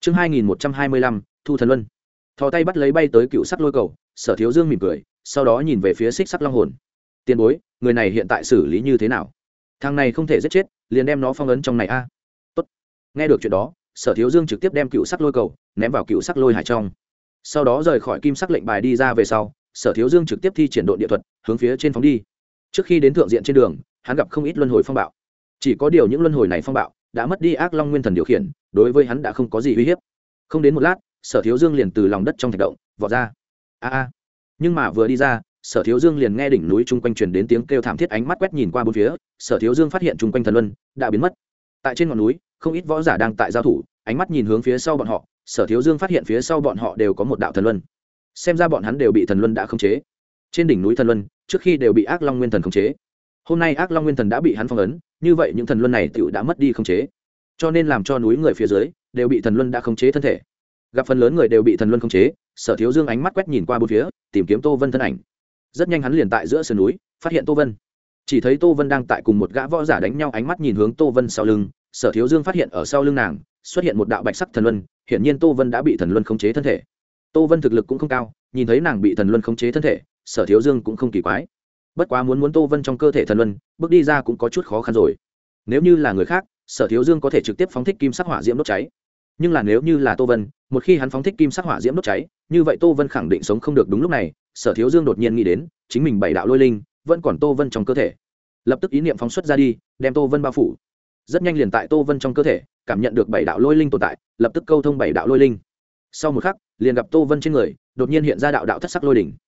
Chương 2125, Thu Thần Luân. Thò tay bắt lấy bay tới cựu sắc lôi cầu, Sở Thiếu Dương mỉm cười, sau đó nhìn về phía Xích Sắc Long Hồn. Tiền bối, người này hiện tại xử lý như thế nào? Thằng này không thể giết chết, liền đem nó phong ấn trong này a. Tốt. Nghe được chuyện đó, Sở Thiếu Dương trực tiếp đem cựu sắc lôi cầu ném vào cựu sắc lôi hải trong. Sau đó rời khỏi kim sắc lệnh bài đi ra về sau, Sở Thiếu Dương trực tiếp thi triển độ địa thuật, hướng phía trên phóng đi. Trước khi đến thượng diện trên đường, hắn gặp không ít luân hồi phong bạo. Chỉ có điều những luân hồi này phong bạo đã mất đi ác long nguyên thần điều khiển, đối với hắn đã không có gì uy hiếp. Không đến một lát, Sở Thiếu Dương liền từ lòng đất trong thạch động vọt ra. Nhưng mà vừa đi ra, Sở Thiếu Dương liền nghe đỉnh núi chung quanh truyền đến tiếng kêu thảm thiết, ánh mắt quét nhìn qua bốn phía, Sở Thiếu Dương phát hiện chung quanh thần luân đã biến mất. Tại trên ngọn núi, không ít võ giả đang tại giao thủ, ánh mắt nhìn hướng phía sau bọn họ, Sở Thiếu Dương phát hiện phía sau bọn họ đều có một đạo thần luân. Xem ra bọn hắn đều bị thần luân đã khống chế. Trên đỉnh núi thần luân, trước khi đều bị ác long nguyên thần khống chế. Hôm nay ác long nguyên thần đã bị hắn phong ấn, như vậy những thần luân này tựu đã mất đi khống chế. Cho nên làm cho núi người phía dưới đều bị thần luân đã khống chế thân thể. Gặp phần lớn người đều bị thần luân khống chế, Sở Thiếu Dương ánh mắt quét nhìn qua bốn phía, tìm kiếm Tô Vân thân ảnh. Rất nhanh hắn liền tại giữa sườn núi phát hiện Tô Vân. Chỉ thấy Tô Vân đang tại cùng một gã võ giả đánh nhau, ánh mắt nhìn hướng Tô Vân sau lưng, Sở Thiếu Dương phát hiện ở sau lưng nàng xuất hiện một đạo bạch sắc thần luân, hiển nhiên Tô Vân đã bị thần luân khống chế thân thể. Tô Vân thực lực cũng không cao, nhìn thấy nàng bị thần luân khống chế thân thể, Sở Thiếu Dương cũng không kỳ quái. Bất quá muốn Tô Vân trong cơ thể thần luân bước đi ra cũng có chút khó khăn rồi. Nếu như là người khác, Sở Thiếu Dương có thể trực tiếp phóng thích kim sắc hỏa diễm đốt cháy. Nhưng là nếu như là Tô Vân, một khi hắn phóng thích kim sắc hỏa diễm đốt cháy, như vậy Tô Vân khẳng định sống không được. Đúng lúc này, Sở Thiếu Dương đột nhiên nghĩ đến, chính mình bảy đạo lôi linh vẫn còn Tô Vân trong cơ thể. Lập tức ý niệm phóng xuất ra đi, đem Tô Vân bao phủ. Rất nhanh liền tại Tô Vân trong cơ thể cảm nhận được bảy đạo lôi linh tồn tại, lập tức câu thông bảy đạo lôi linh. Sau một khắc, liền gặp Tô Vân trên người đột nhiên hiện ra đạo đạo thất sắc lôi đỉnh.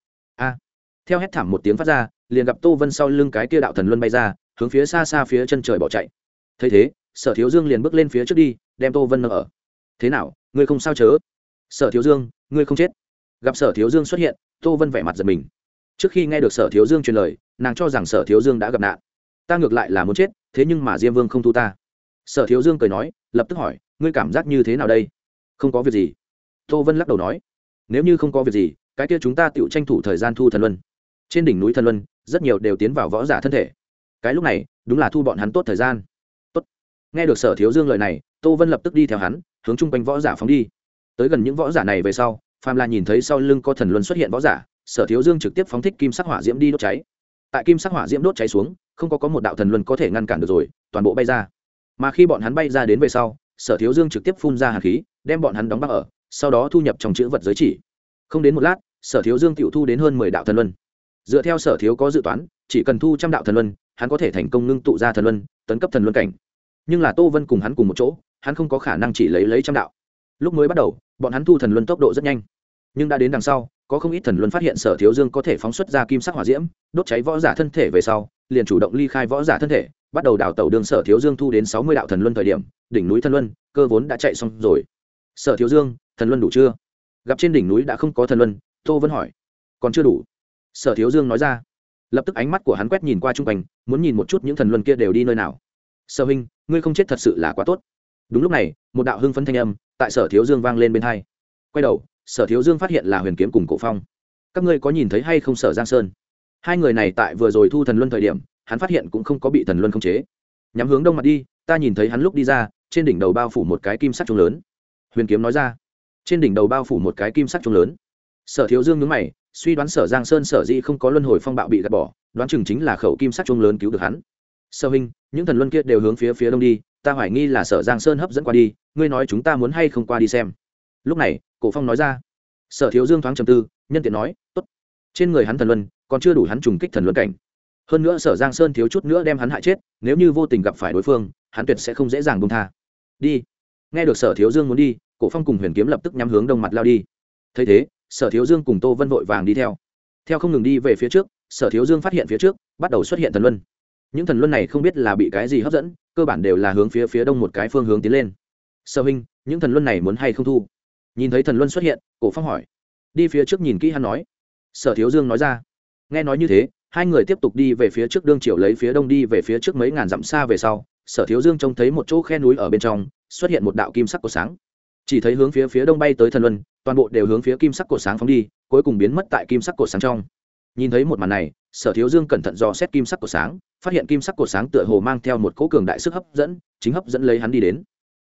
Theo hét thảm một tiếng phát ra, liền gặp Tô Vân sau lưng cái kia đạo thần luân bay ra, hướng phía xa xa phía chân trời bỏ chạy. Thấy thế, Sở Thiếu Dương liền bước lên phía trước đi, đem Tô Vân nâng ở. Thế nào, ngươi không sao chớ? Sở Thiếu Dương, ngươi không chết? Gặp Sở Thiếu Dương xuất hiện, Tô Vân vẻ mặt giật mình. Trước khi nghe được Sở Thiếu Dương truyền lời, nàng cho rằng Sở Thiếu Dương đã gặp nạn. Ta ngược lại là muốn chết, thế nhưng mà Diêm Vương không thu ta. Sở Thiếu Dương cười nói, lập tức hỏi, ngươi cảm giác như thế nào đây? Không có việc gì. Tô Vân lắc đầu nói, nếu như không có việc gì, cái kia chúng ta tựu tranh thủ thời gian thu thần luân. Trên đỉnh núi thần luân, rất nhiều đều tiến vào võ giả thân thể. Cái lúc này, đúng là thu bọn hắn tốt thời gian. Tốt. Nghe được Sở Thiếu Dương lời này, Tô Vân lập tức đi theo hắn, hướng chung quanh võ giả phóng đi. Tới gần những võ giả này về sau, phàm là nhìn thấy sau lưng có thần luân xuất hiện võ giả, Sở Thiếu Dương trực tiếp phóng thích kim sắc hỏa diễm đi đốt cháy. Tại kim sắc hỏa diễm đốt cháy xuống, không có một đạo thần luân có thể ngăn cản được rồi, toàn bộ bay ra. Mà khi bọn hắn bay ra đến về sau, Sở Thiếu Dương trực tiếp phun ra hàn khí, đem bọn hắn đóng băng ở, sau đó thu nhập trong chữ vật giới chỉ. Không đến một lát, Sở Thiếu Dương tiểu thu đến hơn 10 đạo thần luân. Dựa theo Sở Thiếu có dự toán, chỉ cần thu 100 đạo thần luân, hắn có thể thành công ngưng tụ ra thần luân, tấn cấp thần luân cảnh. Nhưng là Tô Vân cùng hắn cùng một chỗ, hắn không có khả năng chỉ lấy 100 đạo. Lúc mới bắt đầu, bọn hắn thu thần luân tốc độ rất nhanh, nhưng đã đến đằng sau, có không ít thần luân phát hiện Sở Thiếu Dương có thể phóng xuất ra kim sắc hỏa diễm, đốt cháy võ giả thân thể về sau, liền chủ động ly khai võ giả thân thể, bắt đầu đào tẩu. Đường Sở Thiếu Dương thu đến 60 đạo thần luân thời điểm, đỉnh núi thần luân cơ vốn đã chạy xong rồi. Sở Thiếu Dương, thần luân đủ chưa? Gặp trên đỉnh núi đã không có thần luân, Tô Vân hỏi. Còn chưa đủ. Sở Thiếu Dương nói ra. Lập tức ánh mắt của hắn quét nhìn qua chung quanh, muốn nhìn một chút những thần luân kia đều đi nơi nào. Sở huynh, ngươi không chết thật sự là quá tốt. Đúng lúc này, một đạo hưng phấn thanh âm tại Sở Thiếu Dương vang lên bên tai. Quay đầu, Sở Thiếu Dương phát hiện là Huyền Kiếm cùng Cổ Phong. Các ngươi có nhìn thấy hay không Sở Giang Sơn? Hai người này tại vừa rồi thu thần luân thời điểm, hắn phát hiện cũng không có bị thần luân khống chế. Nhắm hướng đông mặt đi, ta nhìn thấy hắn lúc đi ra, trên đỉnh đầu bao phủ một cái kim sắc chuông lớn. Huyền Kiếm nói ra. Trên đỉnh đầu bao phủ một cái kim sắc chuông lớn. Sở Thiếu Dương nhướng mày, suy đoán Sở Giang Sơn sở dĩ không có luân hồi phong bạo bị gạt bỏ, đoán chừng chính là khẩu kim sắc chuông lớn cứu được hắn. Sở huynh, những thần luân kia đều hướng phía đông đi, ta hoài nghi là Sở Giang Sơn hấp dẫn qua đi, ngươi nói chúng ta muốn hay không qua đi xem. Lúc này, Cổ Phong nói ra. Sở Thiếu Dương thoáng trầm tư, nhân tiện nói, tốt. Trên người hắn thần luân còn chưa đủ hắn trùng kích thần luân cảnh. Hơn nữa Sở Giang Sơn thiếu chút nữa đem hắn hại chết, nếu như vô tình gặp phải đối phương, hắn tuyệt sẽ không dễ dàng buông tha. Đi. Nghe được Sở Thiếu Dương muốn đi, Cổ Phong cùng Huyền Kiếm lập tức nhắm hướng đông mặt lao đi. Thấy thế, Sở Thiếu Dương cùng Tô Vân vội vàng đi theo. Theo không ngừng đi về phía trước, Sở Thiếu Dương phát hiện phía trước bắt đầu xuất hiện thần luân. Những thần luân này không biết là bị cái gì hấp dẫn, cơ bản đều là hướng phía đông một cái phương hướng tiến lên. Sở huynh, những thần luân này muốn hay không thu? Nhìn thấy thần luân xuất hiện, Cổ Phong hỏi. Đi phía trước nhìn kỹ hắn nói. Sở Thiếu Dương nói ra. Nghe nói như thế, hai người tiếp tục đi về phía trước, đương chiều lấy phía đông đi về phía trước mấy ngàn dặm xa về sau, Sở Thiếu Dương trông thấy một chỗ khe núi ở bên trong xuất hiện một đạo kim sắc cột sáng. Chỉ thấy hướng phía đông bay tới thần luân, toàn bộ đều hướng phía kim sắc cột sáng phóng đi, cuối cùng biến mất tại kim sắc cột sáng trong. Nhìn thấy một màn này, Sở Thiếu Dương cẩn thận dò xét kim sắc cột sáng, phát hiện kim sắc cột sáng tựa hồ mang theo một cỗ cường đại sức hấp dẫn, chính hấp dẫn lấy hắn đi đến.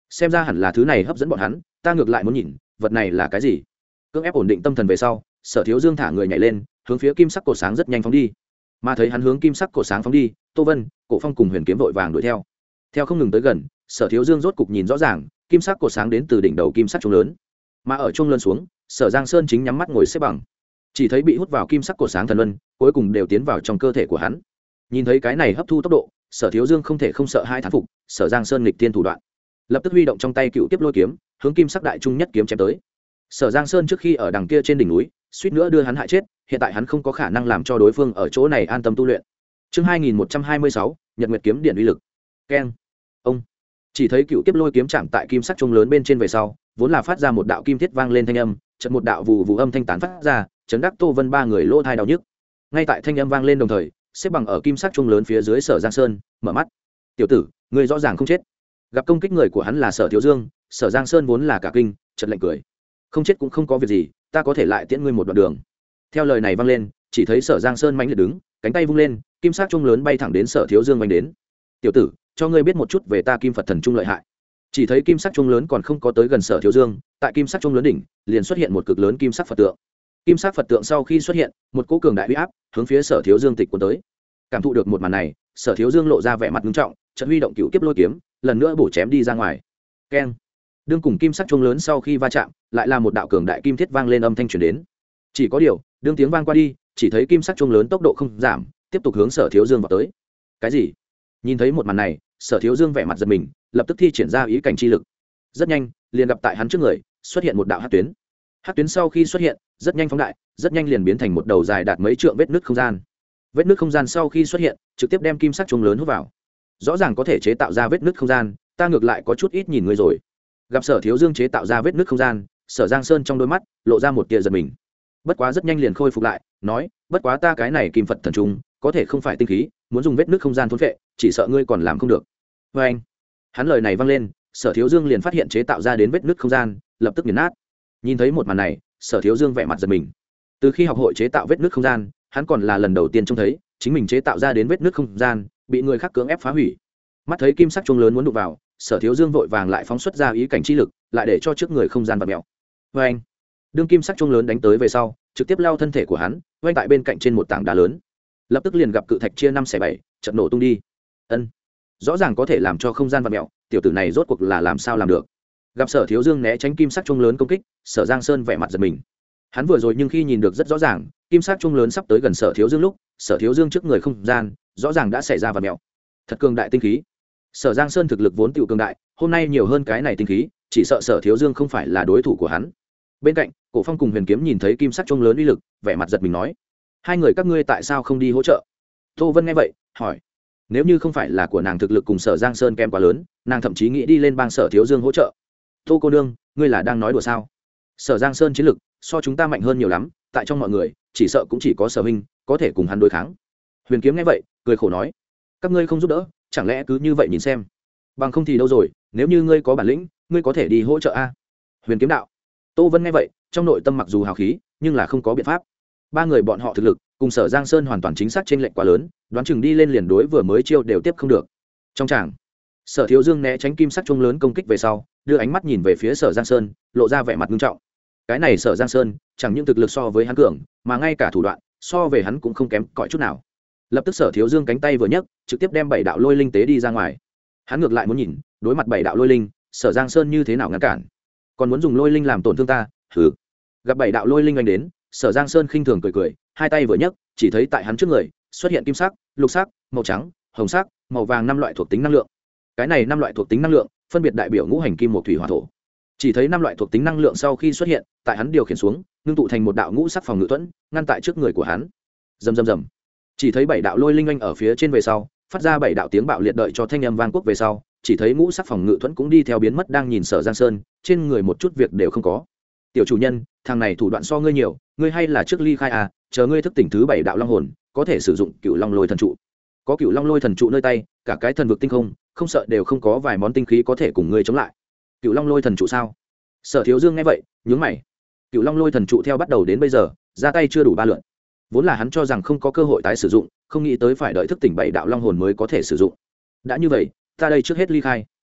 xem ra hẳn là thứ này hấp dẫn bọn hắn, ta ngược lại muốn nhìn vật này là cái gì. Cưỡng ép ổn định tâm thần về sau, Sở Thiếu Dương thả người nhảy lên, hướng phía kim sắc cột sáng rất nhanh phóng đi. Mà thấy hắn hướng kim sắc cột sáng phóng đi, Tô Vân, Cổ Phong cùng Huyền Kiếm vội vàng đuổi theo. Theo không ngừng tới gần, Sở Thiếu Dương rốt cục nhìn rõ ràng, kim sắc cột sáng đến từ đỉnh đầu kim sắc chuông lớn. Mà ở chuông lớn xuống, Sở Giang Sơn chính nhắm mắt ngồi xếp bằng, chỉ thấy bị hút vào kim sắc cột sáng thần luân, cuối cùng đều tiến vào trong cơ thể của hắn. Nhìn thấy cái này hấp thu tốc độ, Sở Thiếu Dương không thể không sợ hai thán phục Sở Giang Sơn nghịch tiên thủ đoạn, lập tức huy động trong tay cựu tiếp lôi kiếm, hướng kim sắc đại trung nhất kiếm chém tới. Sở Giang Sơn trước khi ở đằng kia trên đỉnh núi suýt nữa đưa hắn hại chết, hiện tại hắn không có khả năng làm cho đối phương ở chỗ này an tâm tu luyện. Chương 2126, Nhật Nguyệt kiếm điện uy lực. Keng. Ông. Chỉ thấy cựu tiếp lôi kiếm chạm tại kim sắc trung lớn bên trên về sau, vốn là phát ra một đạo kim thiết vang lên thanh âm, chợt một đạo vù vù âm thanh tán phát ra, chấn đắc Tô Vân ba người lỗ tai đau nhức. Ngay tại thanh âm vang lên đồng thời, xếp bằng ở kim sắc trung lớn phía dưới Sở Giang Sơn mở mắt. Tiểu tử, ngươi rõ ràng không chết. Gặp công kích người của hắn là Sở Thiếu Dương, Sở Giang Sơn vốn là cả kinh, chợt lạnh cười. Không chết cũng không có việc gì, ta có thể lại tiễn ngươi một đoạn đường. Theo lời này vang lên, chỉ thấy Sở Giang Sơn mãnh liệt đứng, cánh tay vung lên, kim sắc trung lớn bay thẳng đến Sở Thiếu Dương vành đến. Tiểu tử, cho ngươi biết một chút về ta Kim Phật Thần Trung lợi hại. Chỉ thấy kim sắc trung lớn còn không có tới gần Sở Thiếu Dương, tại kim sắc trung lớn đỉnh liền xuất hiện một cực lớn kim sắc Phật tượng. Kim sắc Phật tượng sau khi xuất hiện, một cỗ cường đại uy áp hướng phía Sở Thiếu Dương tịch cuốn tới. Cảm thụ được một màn này, Sở Thiếu Dương lộ ra vẻ mặt nghiêm trọng, chợt huy động cựu kiếp lôi kiếm, lần nữa bổ chém đi ra ngoài. Keng. Đương cùng kim sắc trung lớn sau khi va chạm, lại là một đạo cường đại kim thiết vang lên âm thanh truyền đến. Chỉ có điều, đương tiếng vang qua đi, chỉ thấy kim sắc trung lớn tốc độ không giảm, tiếp tục hướng Sở Thiếu Dương vào tới. Cái gì? Nhìn thấy một màn này, Sở Thiếu Dương vẻ mặt giật mình, lập tức thi triển ra ý cảnh chi lực. Rất nhanh, liền gặp tại hắn trước người xuất hiện một đạo hắc tuyến. Hắc tuyến sau khi xuất hiện, rất nhanh phóng đại, rất nhanh liền biến thành một đầu dài đạt mấy trượng vết nứt không gian. Vết nứt không gian sau khi xuất hiện, trực tiếp đem kim sắc trung lớn hút vào. Rõ ràng có thể chế tạo ra vết nứt không gian, ta ngược lại có chút ít nhìn người rồi. Gặp Sở Thiếu Dương chế tạo ra vết nứt không gian, Sở Giang Sơn trong đôi mắt lộ ra một tia giật mình. Bất quá rất nhanh liền khôi phục lại, nói, bất quá ta cái này Kim Phật Thần Trung, có thể không phải tinh khí, muốn dùng vết nứt không gian thôn phệ, chỉ sợ ngươi còn làm không được. Và anh, hắn lời này vang lên, Sở Thiếu Dương liền phát hiện chế tạo ra đến vết nứt không gian, lập tức nghiền nát. Nhìn thấy một màn này, Sở Thiếu Dương vẻ mặt giật mình. Từ khi học hội chế tạo vết nứt không gian, hắn còn là lần đầu tiên trông thấy chính mình chế tạo ra đến vết nứt không gian bị người khác cưỡng ép phá hủy. Mắt thấy kim sắc chuông lớn muốn đụng vào, Sở Thiếu Dương vội vàng lại phóng xuất ra ý cảnh chi lực, lại để cho trước người không gian vặn mèo. Và anh, đương kim sắc chuông lớn đánh tới về sau, trực tiếp lao thân thể của hắn, quanh tại bên cạnh trên một tảng đá lớn, lập tức liền gặp cự thạch chia 5/7, chợt nổ tung đi. Ân, rõ ràng có thể làm cho không gian vặn mèo, tiểu tử này rốt cuộc là làm sao làm được? Gặp Sở Thiếu Dương né tránh kim sắc chuông lớn công kích, Sở Giang Sơn vẻ mặt giật mình. Hắn vừa rồi nhưng khi nhìn được rất rõ ràng, kim sắc chuông lớn sắp tới gần Sở Thiếu Dương lúc, Sở Thiếu Dương trước người không gian rõ ràng đã xảy ra vặn mèo. Thật cường đại tinh khí. Sở Giang Sơn thực lực vốn tựu cường đại, hôm nay nhiều hơn cái này tinh khí, chỉ sợ Sở Thiếu Dương không phải là đối thủ của hắn. Bên cạnh, Cổ Phong cùng Huyền Kiếm nhìn thấy kim sắc chuông lớn uy lực, vẻ mặt giật mình nói: hai người các ngươi tại sao không đi hỗ trợ? Tô Vân nghe vậy hỏi. Nếu như không phải là của nàng thực lực cùng Sở Giang Sơn kém quá lớn, nàng thậm chí nghĩ đi lên bang Sở Thiếu Dương hỗ trợ. Tô cô nương, ngươi là đang nói đùa sao? Sở Giang Sơn chiến lực so chúng ta mạnh hơn nhiều lắm, tại trong mọi người chỉ sợ cũng chỉ có Sở Minh có thể cùng hắn đối kháng. Huyền Kiếm nghe vậy cười khổ nói: các ngươi không giúp đỡ, chẳng lẽ cứ như vậy nhìn xem? Bằng không thì đâu rồi, nếu như ngươi có bản lĩnh, ngươi có thể đi hỗ trợ a. Huyền Kiếm đạo. Tô Vân nghe vậy, trong nội tâm mặc dù hào khí, nhưng là không có biện pháp. Ba người bọn họ thực lực cùng Sở Giang Sơn hoàn toàn chính xác trên lệnh quá lớn, đoán chừng đi lên liền đối vừa mới chiêu đều tiếp không được. Trong tràng, Sở Thiếu Dương né tránh kim sắc chuông lớn công kích về sau, đưa ánh mắt nhìn về phía Sở Giang Sơn, lộ ra vẻ mặt nghiêm trọng. Cái này Sở Giang Sơn chẳng những thực lực so với hắn cường, mà ngay cả thủ đoạn so về hắn cũng không kém cỏi chút nào. Lập tức Sở Thiếu Dương cánh tay vừa nhấc, trực tiếp đem 7 đạo lôi linh tế đi ra ngoài. Hắn ngược lại muốn nhìn, đối mặt 7 đạo lôi linh, Sở Giang Sơn như thế nào ngăn cản. Còn muốn dùng lôi linh làm tổn thương ta? Hừ. Gặp 7 đạo lôi linh anh đến, Sở Giang Sơn khinh thường cười cười, hai tay vừa nhấc, chỉ thấy tại hắn trước người xuất hiện kim sắc, lục sắc, màu trắng, hồng sắc, màu vàng 5 loại thuộc tính năng lượng. Cái này 5 loại thuộc tính năng lượng phân biệt đại biểu ngũ hành kim, mộc, thủy, hỏa, thổ. Chỉ thấy 5 loại thuộc tính năng lượng sau khi xuất hiện, tại hắn điều khiển xuống, ngưng tụ thành một đạo ngũ sắc phòng ngự thuẫn, ngăn tại trước người của hắn. Rầm rầm rầm. Chỉ thấy 7 đạo lôi linh anh ở phía trên về sau, phát ra 7 đạo tiếng bạo liệt đợi cho thanh âm vang quốc về sau, chỉ thấy ngũ sắc phòng ngự thuẫn cũng đi theo biến mất, đang nhìn Sở Giang Sơn, trên người một chút việc đều không có. Tiểu chủ nhân, thằng này thủ đoạn so ngươi nhiều, ngươi hay là trước ly khai à, chờ ngươi thức tỉnh thứ 7 đạo long hồn, có thể sử dụng Cửu Long Lôi Thần Trụ. Có Cửu Long Lôi Thần Trụ nơi tay, cả cái thần vực tinh không, không sợ đều không có vài món tinh khí có thể cùng ngươi chống lại. Cửu Long Lôi Thần Trụ sao? Sở Thiếu Dương nghe vậy, nhướng mày. Cửu Long Lôi Thần Trụ theo bắt đầu đến bây giờ, ra tay chưa đủ 3 lượt. Vốn là hắn cho rằng không có cơ hội tái sử dụng, không nghĩ tới phải đợi thức tỉnh 7 đạo long hồn mới có thể sử dụng. Đã như vậy, ta đây trước hết ly khai.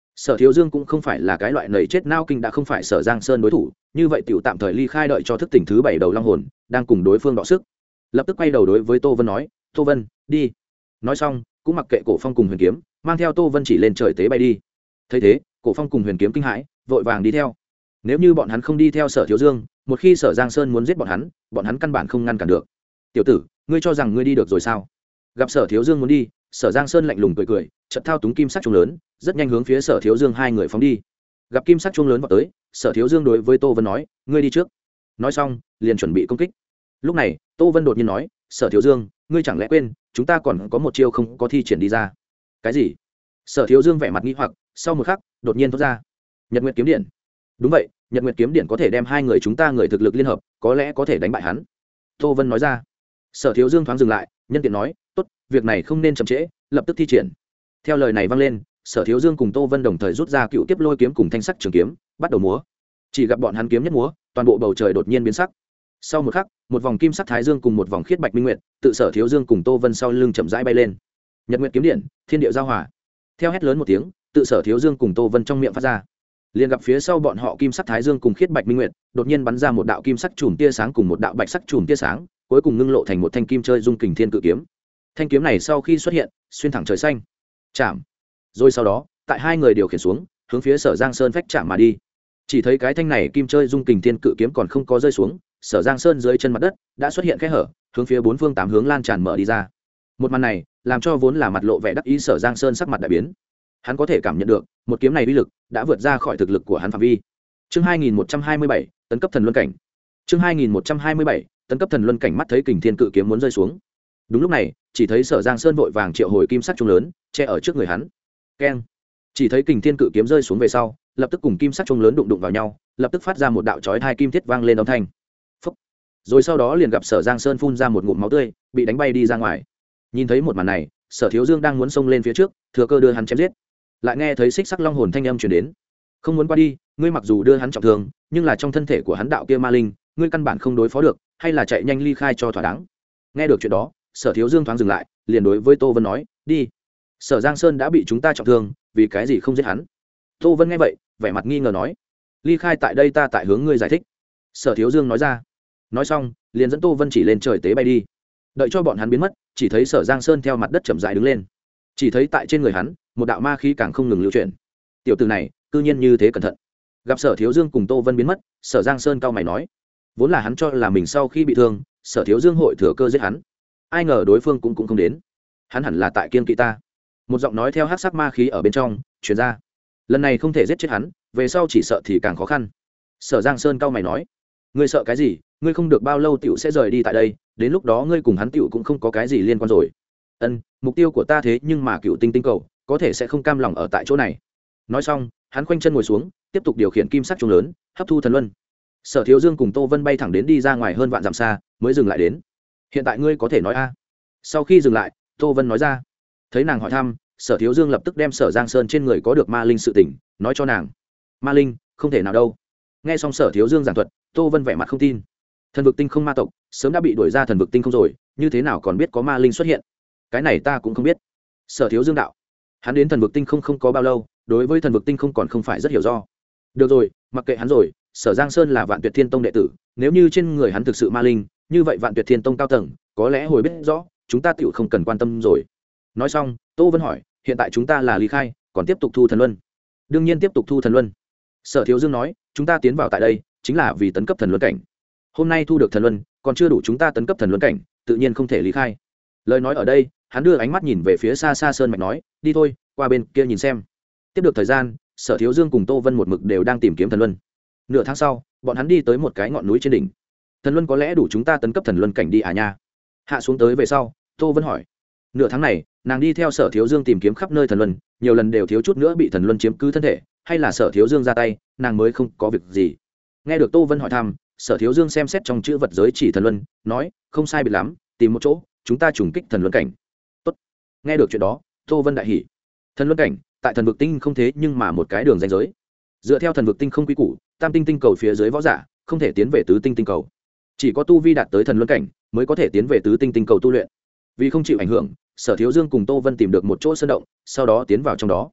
Sở Thiếu Dương cũng không phải là cái loại nảy chết nao kinh, đã không phải Sở Giang Sơn đối thủ, như vậy tiểu tạm thời ly khai, đợi cho thức tỉnh thứ 7 đầu long hồn đang cùng đối phương đọ sức. Lập tức quay đầu đối với Tô Vân nói, Tô Vân đi. Nói xong cũng mặc kệ Cổ Phong cùng Huyền Kiếm, mang theo Tô Vân chỉ lên trời tế bay đi. Thấy thế, Cổ Phong cùng Huyền Kiếm kinh hãi, vội vàng đi theo. Nếu như bọn hắn không đi theo Sở Thiếu Dương, một khi Sở Giang Sơn muốn giết bọn hắn căn bản không ngăn cản được. Tiểu tử, ngươi cho rằng ngươi đi được rồi sao? Gặp Sở Thiếu Dương muốn đi, Sở Giang Sơn lạnh lùng cười cười, chợt thao túng kim sắc chuông lớn, rất nhanh hướng phía Sở Thiếu Dương hai người phóng đi. Gặp kim sắc chuông lớn vọt tới, Sở Thiếu Dương đối với Tô Vân nói, ngươi đi trước. Nói xong liền chuẩn bị công kích. Lúc này Tô Vân đột nhiên nói, Sở Thiếu Dương, ngươi chẳng lẽ quên chúng ta còn có một chiêu không có thi triển đi ra? Cái gì? Sở Thiếu Dương vẻ mặt nghi hoặc, sau một khắc đột nhiên thốt ra, Nhật Nguyệt kiếm điện. Đúng vậy, Nhật Nguyệt kiếm điện có thể đem hai người chúng ta người thực lực liên hợp, có lẽ có thể đánh bại hắn. Tô Vân nói ra. Sở Thiếu Dương thoáng dừng lại, nhân tiện nói, tốt, việc này không nên chậm trễ, lập tức thi triển. Theo lời này vang lên, Sở Thiếu Dương cùng Tô Vân đồng thời rút ra cựu kiếp lôi kiếm cùng thanh sắc trường kiếm, bắt đầu múa. Chỉ gặp bọn hắn kiếm nhất múa, toàn bộ bầu trời đột nhiên biến sắc. Sau một khắc, một vòng kim sắc thái dương cùng một vòng khiết bạch minh nguyệt, tự Sở Thiếu Dương cùng Tô Vân sau lưng chậm rãi bay lên. Nhật Nguyệt kiếm điện, thiên địa giao hòa. Theo hét lớn một tiếng, tự Sở Thiếu Dương cùng Tô Vân trong miệng phát ra. Liền gặp phía sau bọn họ kim sắc thái dương cùng khiết bạch minh nguyệt, đột nhiên bắn ra một đạo kim sắc chùm tia sáng cùng một đạo bạch sắc chùm tia sáng, cuối cùng ngưng lộ thành một thanh kim chơi dung kình thiên cự kiếm. Thanh kiếm này sau khi xuất hiện, xuyên thẳng trời xanh. Chạm. Rồi sau đó, tại hai người điều khiển xuống, hướng phía Sở Giang Sơn phách chạm mà đi. Chỉ thấy cái thanh này kim chơi dung kình thiên cự kiếm còn không có rơi xuống, Sở Giang Sơn dưới chân mặt đất đã xuất hiện kẽ hở, hướng phía bốn phương tám hướng lan tràn mở đi ra. Một màn này làm cho vốn là mặt lộ vẻ đắc ý Sở Giang Sơn sắc mặt đại biến. Hắn có thể cảm nhận được, một kiếm này uy lực đã vượt ra khỏi thực lực của hắn phạm vi. Chương 2127, tấn cấp thần luân cảnh. Chương 2127, tấn cấp thần luân cảnh. Mắt thấy kình thiên cự kiếm muốn rơi xuống. Đúng lúc này, chỉ thấy Sở Giang Sơn vội vàng triệu hồi kim sắc trung lớn, che ở trước người hắn. Keng. Chỉ thấy kình thiên cự kiếm rơi xuống về sau, lập tức cùng kim sắc trung lớn đụng đụng vào nhau, lập tức phát ra một đạo chói tai kim thiết vang lên âm thanh. Phốc. Rồi sau đó liền gặp Sở Giang Sơn phun ra một ngụm máu tươi, bị đánh bay đi ra ngoài. Nhìn thấy một màn này, Sở Thiếu Dương đang muốn xông lên phía trước, thừa cơ đưa hắn chém giết. Lại nghe thấy xích sắc long hồn thanh âm truyền đến, không muốn qua đi, ngươi mặc dù đưa hắn trọng thương, nhưng là trong thân thể của hắn đạo kia ma linh, ngươi căn bản không đối phó được, hay là chạy nhanh ly khai cho thỏa đáng. Nghe được chuyện đó, Sở Thiếu Dương thoáng dừng lại, liền đối với Tô Vân nói, đi. Sở Giang Sơn đã bị chúng ta trọng thương, vì cái gì không giết hắn? Tô Vân nghe vậy, vẻ mặt nghi ngờ nói, ly khai tại đây ta tại hướng ngươi giải thích. Sở Thiếu Dương nói ra. Nói xong liền dẫn Tô Vân chỉ lên trời tế bay đi. Đợi cho bọn hắn biến mất, chỉ thấy Sở Giang Sơn theo mặt đất chậm rãi đứng lên. Chỉ thấy tại trên người hắn, một đạo ma khí càng không ngừng lưu chuyển. Tiểu tử này cư nhiên như thế cẩn thận. Gặp Sở Thiếu Dương cùng Tô Vân biến mất, Sở Giang Sơn cau mày nói, vốn là hắn cho là mình sau khi bị thương, Sở Thiếu Dương hội thừa cơ giết hắn, ai ngờ đối phương cũng không đến. Hắn hẳn là tại kiên kỵ ta. Một giọng nói theo hắc sắc ma khí ở bên trong truyền ra. Lần này không thể giết chết hắn, về sau chỉ sợ thì càng khó khăn. Sở Giang Sơn cau mày nói, ngươi sợ cái gì? Ngươi không được bao lâu tiểu sẽ rời đi tại đây, đến lúc đó ngươi cùng hắn tiểu cũng không có cái gì liên quan rồi. Mục tiêu của ta thế nhưng mà Cựu Tinh tinh cầu, có thể sẽ không cam lòng ở tại chỗ này. Nói xong, hắn khoanh chân ngồi xuống, tiếp tục điều khiển kim sắc chuông lớn, hấp thu thần luân. Sở Thiếu Dương cùng Tô Vân bay thẳng đến đi ra ngoài hơn vạn dặm xa, mới dừng lại đến. Hiện tại ngươi có thể nói a? Sau khi dừng lại, Tô Vân nói ra. Thấy nàng hỏi thăm, Sở Thiếu Dương lập tức đem Sở Giang Sơn trên người có được ma linh sự tình nói cho nàng. Ma linh? Không thể nào đâu. Nghe xong Sở Thiếu Dương giảng thuật, Tô Vân vẻ mặt không tin. Thần vực tinh không ma tộc sớm đã bị đuổi ra thần vực tinh không rồi, như thế nào còn biết có ma linh xuất hiện? Cái này ta cũng không biết. Sở Thiếu Dương đạo. Hắn đến thần vực tinh không có bao lâu, đối với thần vực tinh không còn không phải rất hiểu do. Được rồi, mặc kệ hắn rồi, Sở Giang Sơn là Vạn Tuyệt Thiên Tông đệ tử, nếu như trên người hắn thực sự ma linh, như vậy Vạn Tuyệt Thiên Tông cao tầng có lẽ hồi biết rõ, chúng ta tựu không cần quan tâm rồi. Nói xong, Tô Vân hỏi, hiện tại chúng ta là ly khai, còn tiếp tục thu thần luân? Đương nhiên tiếp tục thu thần luân. Sở Thiếu Dương nói, chúng ta tiến vào tại đây chính là vì tấn cấp thần luân cảnh. Hôm nay thu được thần luân, còn chưa đủ chúng ta tấn cấp thần luân cảnh, tự nhiên không thể ly khai. Lời nói ở đây, hắn đưa ánh mắt nhìn về phía xa xa sơn mạch nói, đi thôi, qua bên kia nhìn xem. Tiếp được thời gian, Sở Thiếu Dương cùng Tô Vân một mực đều đang tìm kiếm thần luân. Nửa tháng sau, bọn hắn đi tới một cái ngọn núi trên đỉnh. Thần luân có lẽ đủ chúng ta tấn cấp thần luân cảnh đi à nha? Hạ xuống tới về sau, Tô Vân hỏi. Nửa tháng này, nàng đi theo Sở Thiếu Dương tìm kiếm khắp nơi thần luân, nhiều lần đều thiếu chút nữa bị thần luân chiếm cứ thân thể, hay là Sở Thiếu Dương ra tay, nàng mới không có việc gì. Nghe được Tô Vân hỏi thăm, Sở Thiếu Dương xem xét trong chữ vật giới chỉ thần luân, nói, không sai biệt lắm, tìm một chỗ, chúng ta trùng kích thần luân cảnh. Tốt. Nghe được chuyện đó, Tô Vân đại hỉ. Thần luân cảnh, tại thần vực tinh không thế nhưng mà một cái đường ranh giới. Dựa theo thần vực tinh không quy củ, tam tinh tinh cầu phía dưới võ giả không thể tiến về tứ tinh tinh cầu, chỉ có tu vi đạt tới thần luân cảnh mới có thể tiến về tứ tinh tinh cầu tu luyện. Vì không chịu ảnh hưởng, Sở Thiếu Dương cùng Tô Vân tìm được một chỗ sơn động, sau đó tiến vào trong đó.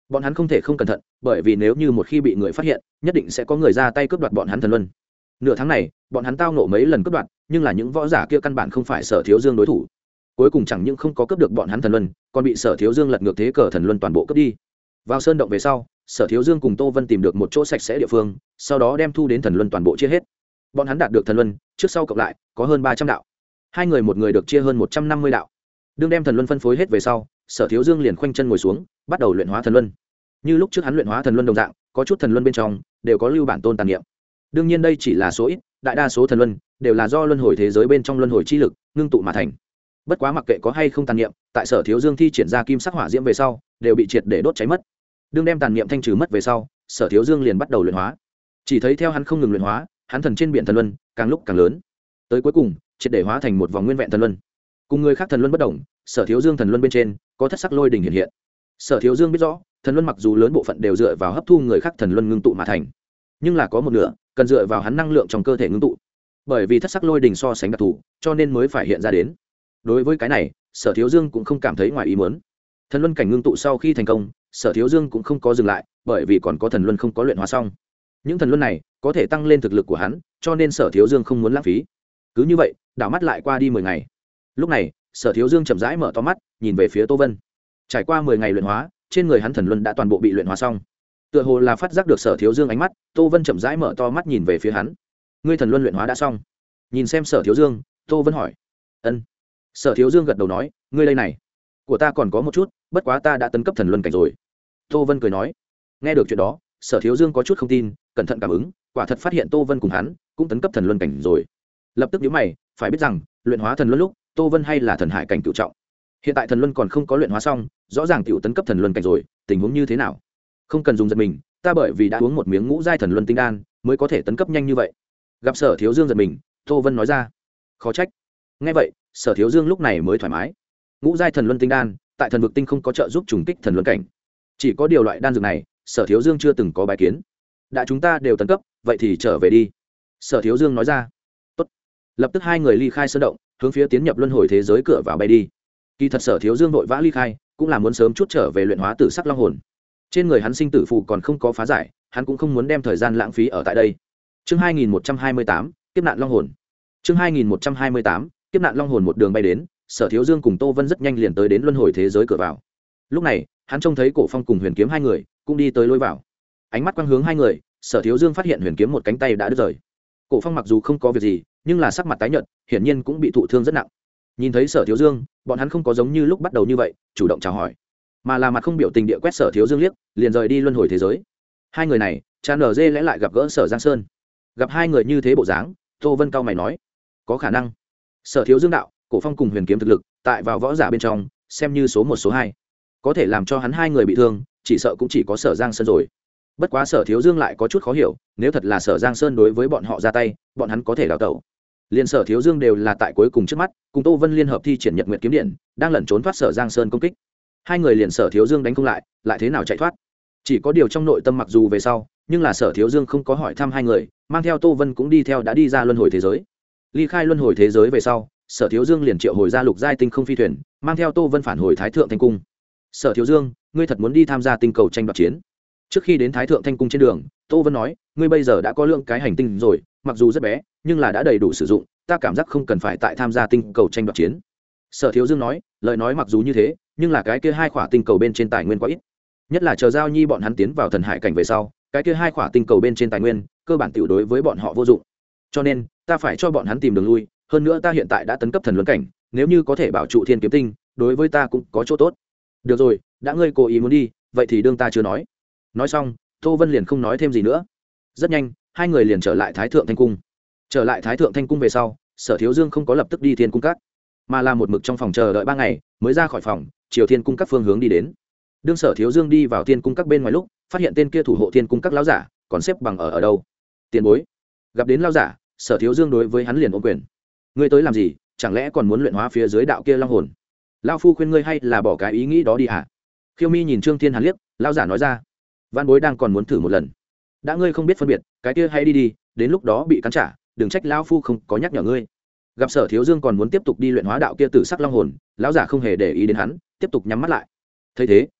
bọn hắn không thể không cẩn thận, bởi vì nếu như một khi bị người phát hiện, nhất định sẽ có người ra tay cướp đoạt bọn hắn thần luân. Nửa tháng này bọn hắn tao nộ mấy lần cướp đoạt, nhưng là những võ giả kia căn bản không phải Sở Thiếu Dương đối thủ. Cuối cùng chẳng những không có cướp được bọn hắn thần luân, còn bị Sở Thiếu Dương lật ngược thế cờ thần luân toàn bộ cướp đi. Vào sơn động về sau, Sở Thiếu Dương cùng Tô Vân tìm được một chỗ sạch sẽ địa phương, sau đó đem thu đến thần luân toàn bộ chia hết. Bọn hắn đạt được thần luân trước sau cộng lại có hơn 300 đạo, hai người một người được chia hơn 150 đạo. Đương đem thần luân phân phối hết về sau, Sở Thiếu Dương liền khoanh chân ngồi xuống, bắt đầu luyện hóa thần luân. Như lúc trước hắn luyện hóa thần luân đồng dạng, có chút thần luân bên trong đều có lưu bản tôn tàn niệm. Đương nhiên đây chỉ là số ít, đại đa số thần luân đều là do luân hồi thế giới bên trong luân hồi chi lực ngưng tụ mà thành. Bất quá mặc kệ có hay không tàn niệm, tại Sở Thiếu Dương thi triển ra kim sắc hỏa diễm về sau, đều bị triệt để đốt cháy mất. Đương đem tàn niệm thanh trừ mất về sau, Sở Thiếu Dương liền bắt đầu luyện hóa. Chỉ thấy theo hắn không ngừng luyện hóa, hắn thần trên biển thần luân càng lúc càng lớn, tới cuối cùng triệt để hóa thành một vòng nguyên vẹn thần luân. Cùng người khác thần luân bất đồng, Sở Thiếu Dương thần luân bên trên có thất sắc lôi đỉnh hiện hiện. Sở Thiếu Dương biết rõ, thần luân mặc dù lớn bộ phận đều dựa vào hấp thu người khác thần luân ngưng tụ mà thành, nhưng là có một nửa cần dựa vào hắn năng lượng trong cơ thể ngưng tụ. Bởi vì thất sắc lôi đỉnh so sánh đặc thù, cho nên mới phải hiện ra đến. Đối với cái này, Sở Thiếu Dương cũng không cảm thấy ngoài ý muốn. Thần luân cảnh ngưng tụ sau khi thành công, Sở Thiếu Dương cũng không có dừng lại, bởi vì còn có thần luân không có luyện hóa xong. Những thần luân này có thể tăng lên thực lực của hắn, cho nên Sở Thiếu Dương không muốn lãng phí. Cứ như vậy, đảo mắt lại qua đi 10 ngày. Lúc này, Sở Thiếu Dương chậm rãi mở to mắt, nhìn về phía Tô Vân. Trải qua 10 ngày luyện hóa, trên người hắn thần luân đã toàn bộ bị luyện hóa xong. Tựa hồ là phát giác được Sở Thiếu Dương ánh mắt, Tô Vân chậm rãi mở to mắt nhìn về phía hắn. Ngươi thần luân luyện hóa đã xong? Nhìn xem Sở Thiếu Dương, Tô Vân hỏi. Ân. Sở Thiếu Dương gật đầu nói, ngươi đây này, của ta còn có một chút, bất quá ta đã tấn cấp thần luân cảnh rồi. Tô Vân cười nói. Nghe được chuyện đó, Sở Thiếu Dương có chút không tin, cẩn thận cảm ứng, quả thật phát hiện Tô Vân cùng hắn cũng tấn cấp thần luân cảnh rồi. Lập tức nhíu mày, phải biết rằng, luyện hóa thần luân lúc, Tô Vân hay là thần hải cảnh cửu trọng. Hiện tại thần luân còn không có luyện hóa xong, rõ ràng tiểu tấn cấp thần luân cảnh rồi, tình huống như thế nào? Không cần dùng giật mình, ta bởi vì đã uống một miếng ngũ giai thần luân tinh đan, mới có thể tấn cấp nhanh như vậy. Gặp Sở Thiếu Dương giật mình, Tô Vân nói ra. Khó trách. Nghe vậy, Sở Thiếu Dương lúc này mới thoải mái. Ngũ giai thần luân tinh đan, tại thần vực tinh không có trợ giúp trùng kích thần luân cảnh. Chỉ có điều loại đan dược này, Sở Thiếu Dương chưa từng có bài kiến. Đã chúng ta đều tấn cấp, vậy thì trở về đi. Sở Thiếu Dương nói ra. Tốt. Lập tức hai người ly khai sơn động, hướng phía tiến nhập luân hồi thế giới cửa vào bay đi. Kỳ thật Sở Thiếu Dương vội vã ly khai, cũng là muốn sớm chút trở về luyện hóa tử sắc long hồn. Trên người hắn sinh tử phù còn không có phá giải, hắn cũng không muốn đem thời gian lãng phí ở tại đây. Chương 2128, kiếp nạn long hồn. Chương 2128, kiếp nạn long hồn một đường bay đến, Sở Thiếu Dương cùng Tô Vân rất nhanh liền tới đến luân hồi thế giới cửa vào. Lúc này, hắn trông thấy Cổ Phong cùng Huyền Kiếm hai người cũng đi tới lối vào. Ánh mắt quang hướng hai người, Sở Thiếu Dương phát hiện Huyền Kiếm một cánh tay đã đứt rời. Cổ Phong mặc dù không có việc gì, nhưng là sắc mặt tái nhợt, hiển nhiên cũng bị thụ thương rất nặng. Nhìn thấy Sở Thiếu Dương, bọn hắn không có giống như lúc bắt đầu như vậy, chủ động chào hỏi, mà là mặt không biểu tình địa quét Sở Thiếu Dương liếc, liền rời đi luân hồi thế giới. Hai người này, Chan Dê lẽ lại gặp gỡ Sở Giang Sơn. Gặp hai người như thế bộ dáng, Tô Vân cao mày nói, có khả năng. Sở Thiếu Dương đạo, Cổ Phong cùng Huyền Kiếm thực lực, tại vào võ giả bên trong, xem như số 1 số 2. Có thể làm cho hắn hai người bị thương, chỉ sợ cũng chỉ có Sở Giang Sơn rồi. Bất quá Sở Thiếu Dương lại có chút khó hiểu, nếu thật là Sở Giang Sơn đối với bọn họ ra tay, bọn hắn có thể đào tẩu. Liên Sở Thiếu Dương đều là tại cuối cùng trước mắt, cùng Tô Vân liên hợp thi triển Nhật Nguyệt kiếm điện, đang lẩn trốn thoát Sở Giang Sơn công kích. Hai người liền Sở Thiếu Dương đánh không lại, lại thế nào chạy thoát? Chỉ có điều trong nội tâm mặc dù về sau, nhưng là Sở Thiếu Dương không có hỏi thăm hai người, mang theo Tô Vân cũng đi theo đã đi ra luân hồi thế giới. Ly khai luân hồi thế giới về sau, Sở Thiếu Dương liền triệu hồi ra lục giai tinh không phi thuyền, mang theo Tô Vân phản hồi Thái Thượng Thanh Cung. Sở Thiếu Dương, ngươi thật muốn đi tham gia tinh cầu tranh đoạt chiến? Trước khi đến Thái Thượng Thanh Cung trên đường, Tô Vân nói, ngươi bây giờ đã có lượng cái hành tinh rồi, mặc dù rất bé, nhưng là đã đầy đủ sử dụng, ta cảm giác không cần phải tại tham gia tinh cầu tranh đoạt chiến. Sở Thiếu Dương nói, lời nói mặc dù như thế, nhưng là cái kia hai khỏa tinh cầu bên trên tài nguyên quá ít, nhất là chờ Giao Nhi bọn hắn tiến vào thần hải cảnh về sau, cái kia hai khỏa tinh cầu bên trên tài nguyên, cơ bản tiểu đối với bọn họ vô dụng. Cho nên, ta phải cho bọn hắn tìm đường lui, hơn nữa ta hiện tại đã tấn cấp thần luân cảnh, nếu như có thể bảo trụ Thiên Kiếm Tinh, đối với ta cũng có chỗ tốt. Được rồi, đã ngươi cố ý muốn đi, vậy thì đương ta chưa nói. Nói xong, Tô Vân liền không nói thêm gì nữa. Rất nhanh, hai người liền trở lại Thái Thượng Thanh Cung. Trở lại Thái Thượng Thanh Cung về sau, Sở Thiếu Dương không có lập tức đi Thiên Cung Các, mà là một mực trong phòng chờ đợi 3 ngày, mới ra khỏi phòng, chiều Thiên Cung Các phương hướng đi đến. Đương Sở Thiếu Dương đi vào Thiên Cung Các bên ngoài lúc, phát hiện tên kia thủ hộ Thiên Cung Các lão giả, còn xếp bằng ở đâu? Tiền bối. Gặp đến lão giả, Sở Thiếu Dương đối với hắn liền ôm quyền. Ngươi tới làm gì, chẳng lẽ còn muốn luyện hóa phía dưới đạo kia long hồn? Lão phu khuyên ngươi hay là bỏ cái ý nghĩ đó đi hả? Khiêu Mi nhìn Trương Thiên Hàn liếc, lão giả nói ra. Văn bối đang còn muốn thử một lần. Đã ngươi không biết phân biệt, cái kia hãy đi đi, đến lúc đó bị cắn trả, đừng trách lão phu không có nhắc nhở ngươi. Gặp Sở Thiếu Dương còn muốn tiếp tục đi luyện hóa đạo kia tử sắc long hồn, lão giả không hề để ý đến hắn, tiếp tục nhắm mắt lại. Thấy thế,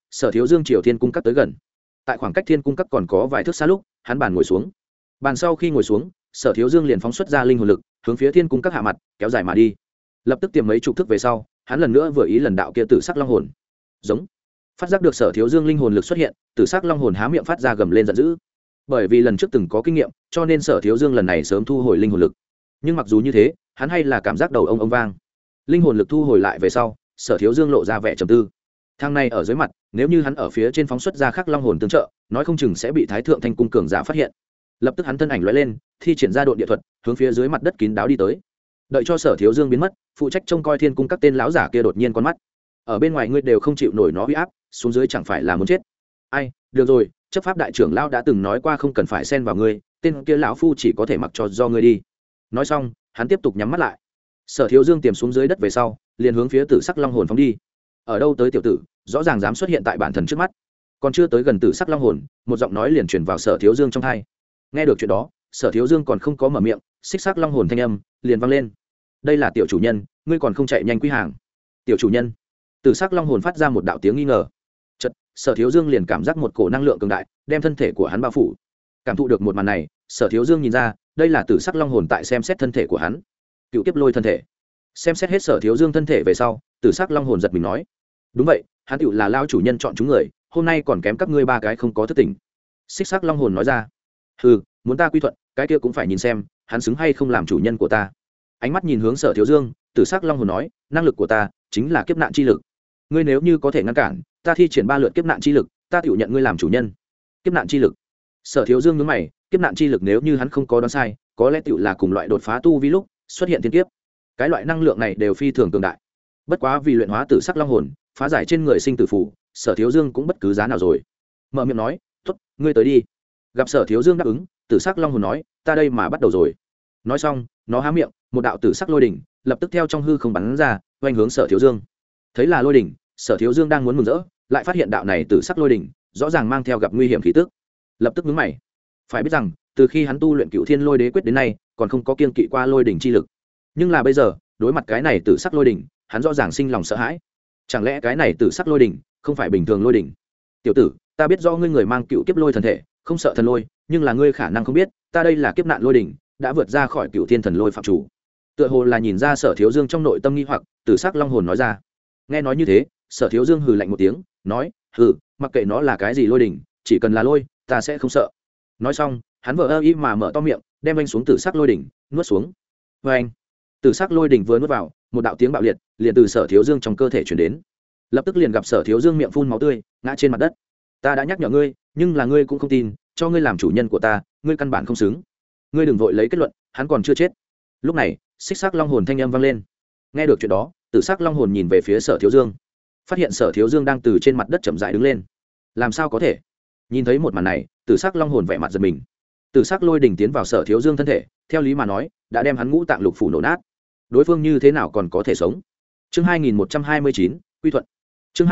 Sở Thiếu Dương chiều thiên cung các tới gần. Tại khoảng cách thiên cung các còn có vài thước xa lúc, hắn bàn ngồi xuống. Bàn sau khi ngồi xuống, Sở Thiếu Dương liền phóng xuất ra linh hồn lực, hướng phía thiên cung các hạ mặt kéo dài mà đi. Lập tức tiềm mấy chục thước về sau, hắn lần nữa vừa ý lần đạo kia tử sắc long hồn. Giống. Phát giác được Sở Thiếu Dương linh hồn lực xuất hiện, tử sắc long hồn há miệng phát ra gầm lên giận dữ. Bởi vì lần trước từng có kinh nghiệm, cho nên Sở Thiếu Dương lần này sớm thu hồi linh hồn lực. Nhưng mặc dù như thế, hắn hay là cảm giác đầu ông vang. Linh hồn lực thu hồi lại về sau, Sở Thiếu Dương lộ ra vẻ trầm tư. Thang này ở dưới mặt, nếu như hắn ở phía trên phóng xuất ra khắc long hồn tương trợ, nói không chừng sẽ bị Thái Thượng Thanh Cung cường giả phát hiện. Lập tức hắn thân ảnh lóe lên, thi triển ra độn địa thuật, hướng phía dưới mặt đất kín đáo đi tới. Đợi cho Sở Thiếu Dương biến mất, phụ trách trông coi thiên cung các tên lão giả kia đột nhiên con mắt. Ở bên ngoài ngươi đều không chịu nổi nó uy áp, xuống dưới chẳng phải là muốn chết. Ai, được rồi, chấp pháp đại trưởng lão đã từng nói qua không cần phải xen vào ngươi, tên kia lão phu chỉ có thể mặc cho do ngươi đi. Nói xong, hắn tiếp tục nhắm mắt lại. Sở Thiếu Dương tiềm xuống dưới đất về sau, liền hướng phía tử sắc long hồn phóng đi. Ở đâu tới tiểu tử, rõ ràng dám xuất hiện tại bản thần trước mắt. Còn chưa tới gần tử sắc long hồn, một giọng nói liền truyền vào Sở Thiếu Dương trong tai. Nghe được chuyện đó, Sở Thiếu Dương còn không có mở miệng, xích sắc long hồn thanh âm liền vang lên. Đây là tiểu chủ nhân, ngươi còn không chạy nhanh quy hàng. Tiểu chủ nhân. Tử sắc long hồn phát ra một đạo tiếng nghi ngờ. Chợt, Sở Thiếu Dương liền cảm giác một cổ năng lượng cường đại đem thân thể của hắn bao phủ. Cảm thụ được một màn này, Sở Thiếu Dương nhìn ra, đây là tử sắc long hồn tại xem xét thân thể của hắn. Cựu kiếp lôi thân thể. Xem xét hết Sở Thiếu Dương thân thể về sau, tử sắc long hồn giật mình nói: đúng vậy, hắn tựu là lao chủ nhân chọn chúng người, hôm nay còn kém các ngươi ba cái không có thức tỉnh. Xích sắc long hồn nói ra: hừ, muốn ta quy thuận, cái kia cũng phải nhìn xem hắn xứng hay không làm chủ nhân của ta. Ánh mắt nhìn hướng Sở Thiếu Dương, tử sắc long hồn nói: năng lực của ta chính là kiếp nạn chi lực, ngươi nếu như có thể ngăn cản ta thi triển 3 lượt kiếp nạn chi lực, ta tựu nhận ngươi làm chủ nhân. Kiếp nạn chi lực. Sở Thiếu Dương nhướng mày, kiếp nạn chi lực nếu như hắn không có đoán sai, có lẽ tựu là cùng loại đột phá tu vi lúc xuất hiện thiên kiếp. Cái loại năng lượng này đều phi thường cường đại. Bất quá vì luyện hóa tử sắc long hồn, phá giải trên người sinh tử phù, Sở Thiếu Dương cũng bất cứ giá nào rồi. Mở miệng nói: "Tốt, ngươi tới đi." Gặp Sở Thiếu Dương đáp ứng, tử sắc long hồn nói: "Ta đây mà bắt đầu rồi." Nói xong, nó há miệng, một đạo tử sắc lôi đỉnh lập tức theo trong hư không bắn ra, oanh hướng Sở Thiếu Dương. Thấy là lôi đỉnh, Sở Thiếu Dương đang muốn mừng rỡ, lại phát hiện đạo này tử sắc lôi đỉnh rõ ràng mang theo gặp nguy hiểm khí tức. Lập tức nhướng mày. Phải biết rằng, từ khi hắn tu luyện Cựu Thiên Lôi Đế quyết đến nay, còn không có kiêng kỵ qua lôi đỉnh chi lực. Nhưng là bây giờ, đối mặt cái này tử sắc lôi đỉnh, hắn rõ ràng sinh lòng sợ hãi. Chẳng lẽ cái này tử sắc lôi đỉnh không phải bình thường lôi đỉnh? Tiểu tử, ta biết do ngươi người mang cựu kiếp lôi thần thể, không sợ thần lôi, nhưng là ngươi khả năng không biết, ta đây là kiếp nạn lôi đỉnh, đã vượt ra khỏi Cựu Thiên thần lôi phạm chủ. Tựa hồ là nhìn ra Sở Thiếu Dương trong nội tâm nghi hoặc, tử sắc long hồn nói ra. Nghe nói như thế, Sở Thiếu Dương hừ lạnh một tiếng, nói: "Hừ, mặc kệ nó là cái gì lôi đỉnh, chỉ cần là lôi, ta sẽ không sợ." Nói xong, hắn vờ ơ y mà mở to miệng, đem anh xuống tử sắc lôi đỉnh, nuốt xuống. Và anh, tử sắc lôi đỉnh vừa nuốt vào, một đạo tiếng bạo liệt liền từ Sở Thiếu Dương trong cơ thể truyền đến. Lập tức liền gặp Sở Thiếu Dương miệng phun máu tươi, ngã trên mặt đất. "Ta đã nhắc nhở ngươi, nhưng là ngươi cũng không tin, cho ngươi làm chủ nhân của ta, ngươi căn bản không xứng. Ngươi đừng vội lấy kết luận, hắn còn chưa chết." Lúc này, xích sắc long hồn thanh âm vang lên. Nghe được chuyện đó, tử sắc long hồn nhìn về phía Sở Thiếu Dương, phát hiện Sở Thiếu Dương đang từ trên mặt đất chậm rãi đứng lên. Làm sao có thể? Nhìn thấy một màn này, tử sắc long hồn vẻ mặt giật mình. Tử sắc lôi đỉnh tiến vào Sở Thiếu Dương thân thể, theo lý mà nói, đã đem hắn ngũ tạng lục phủ nổ nát. Đối phương như thế nào còn có thể sống? Chương 2129, quy thuận. Chương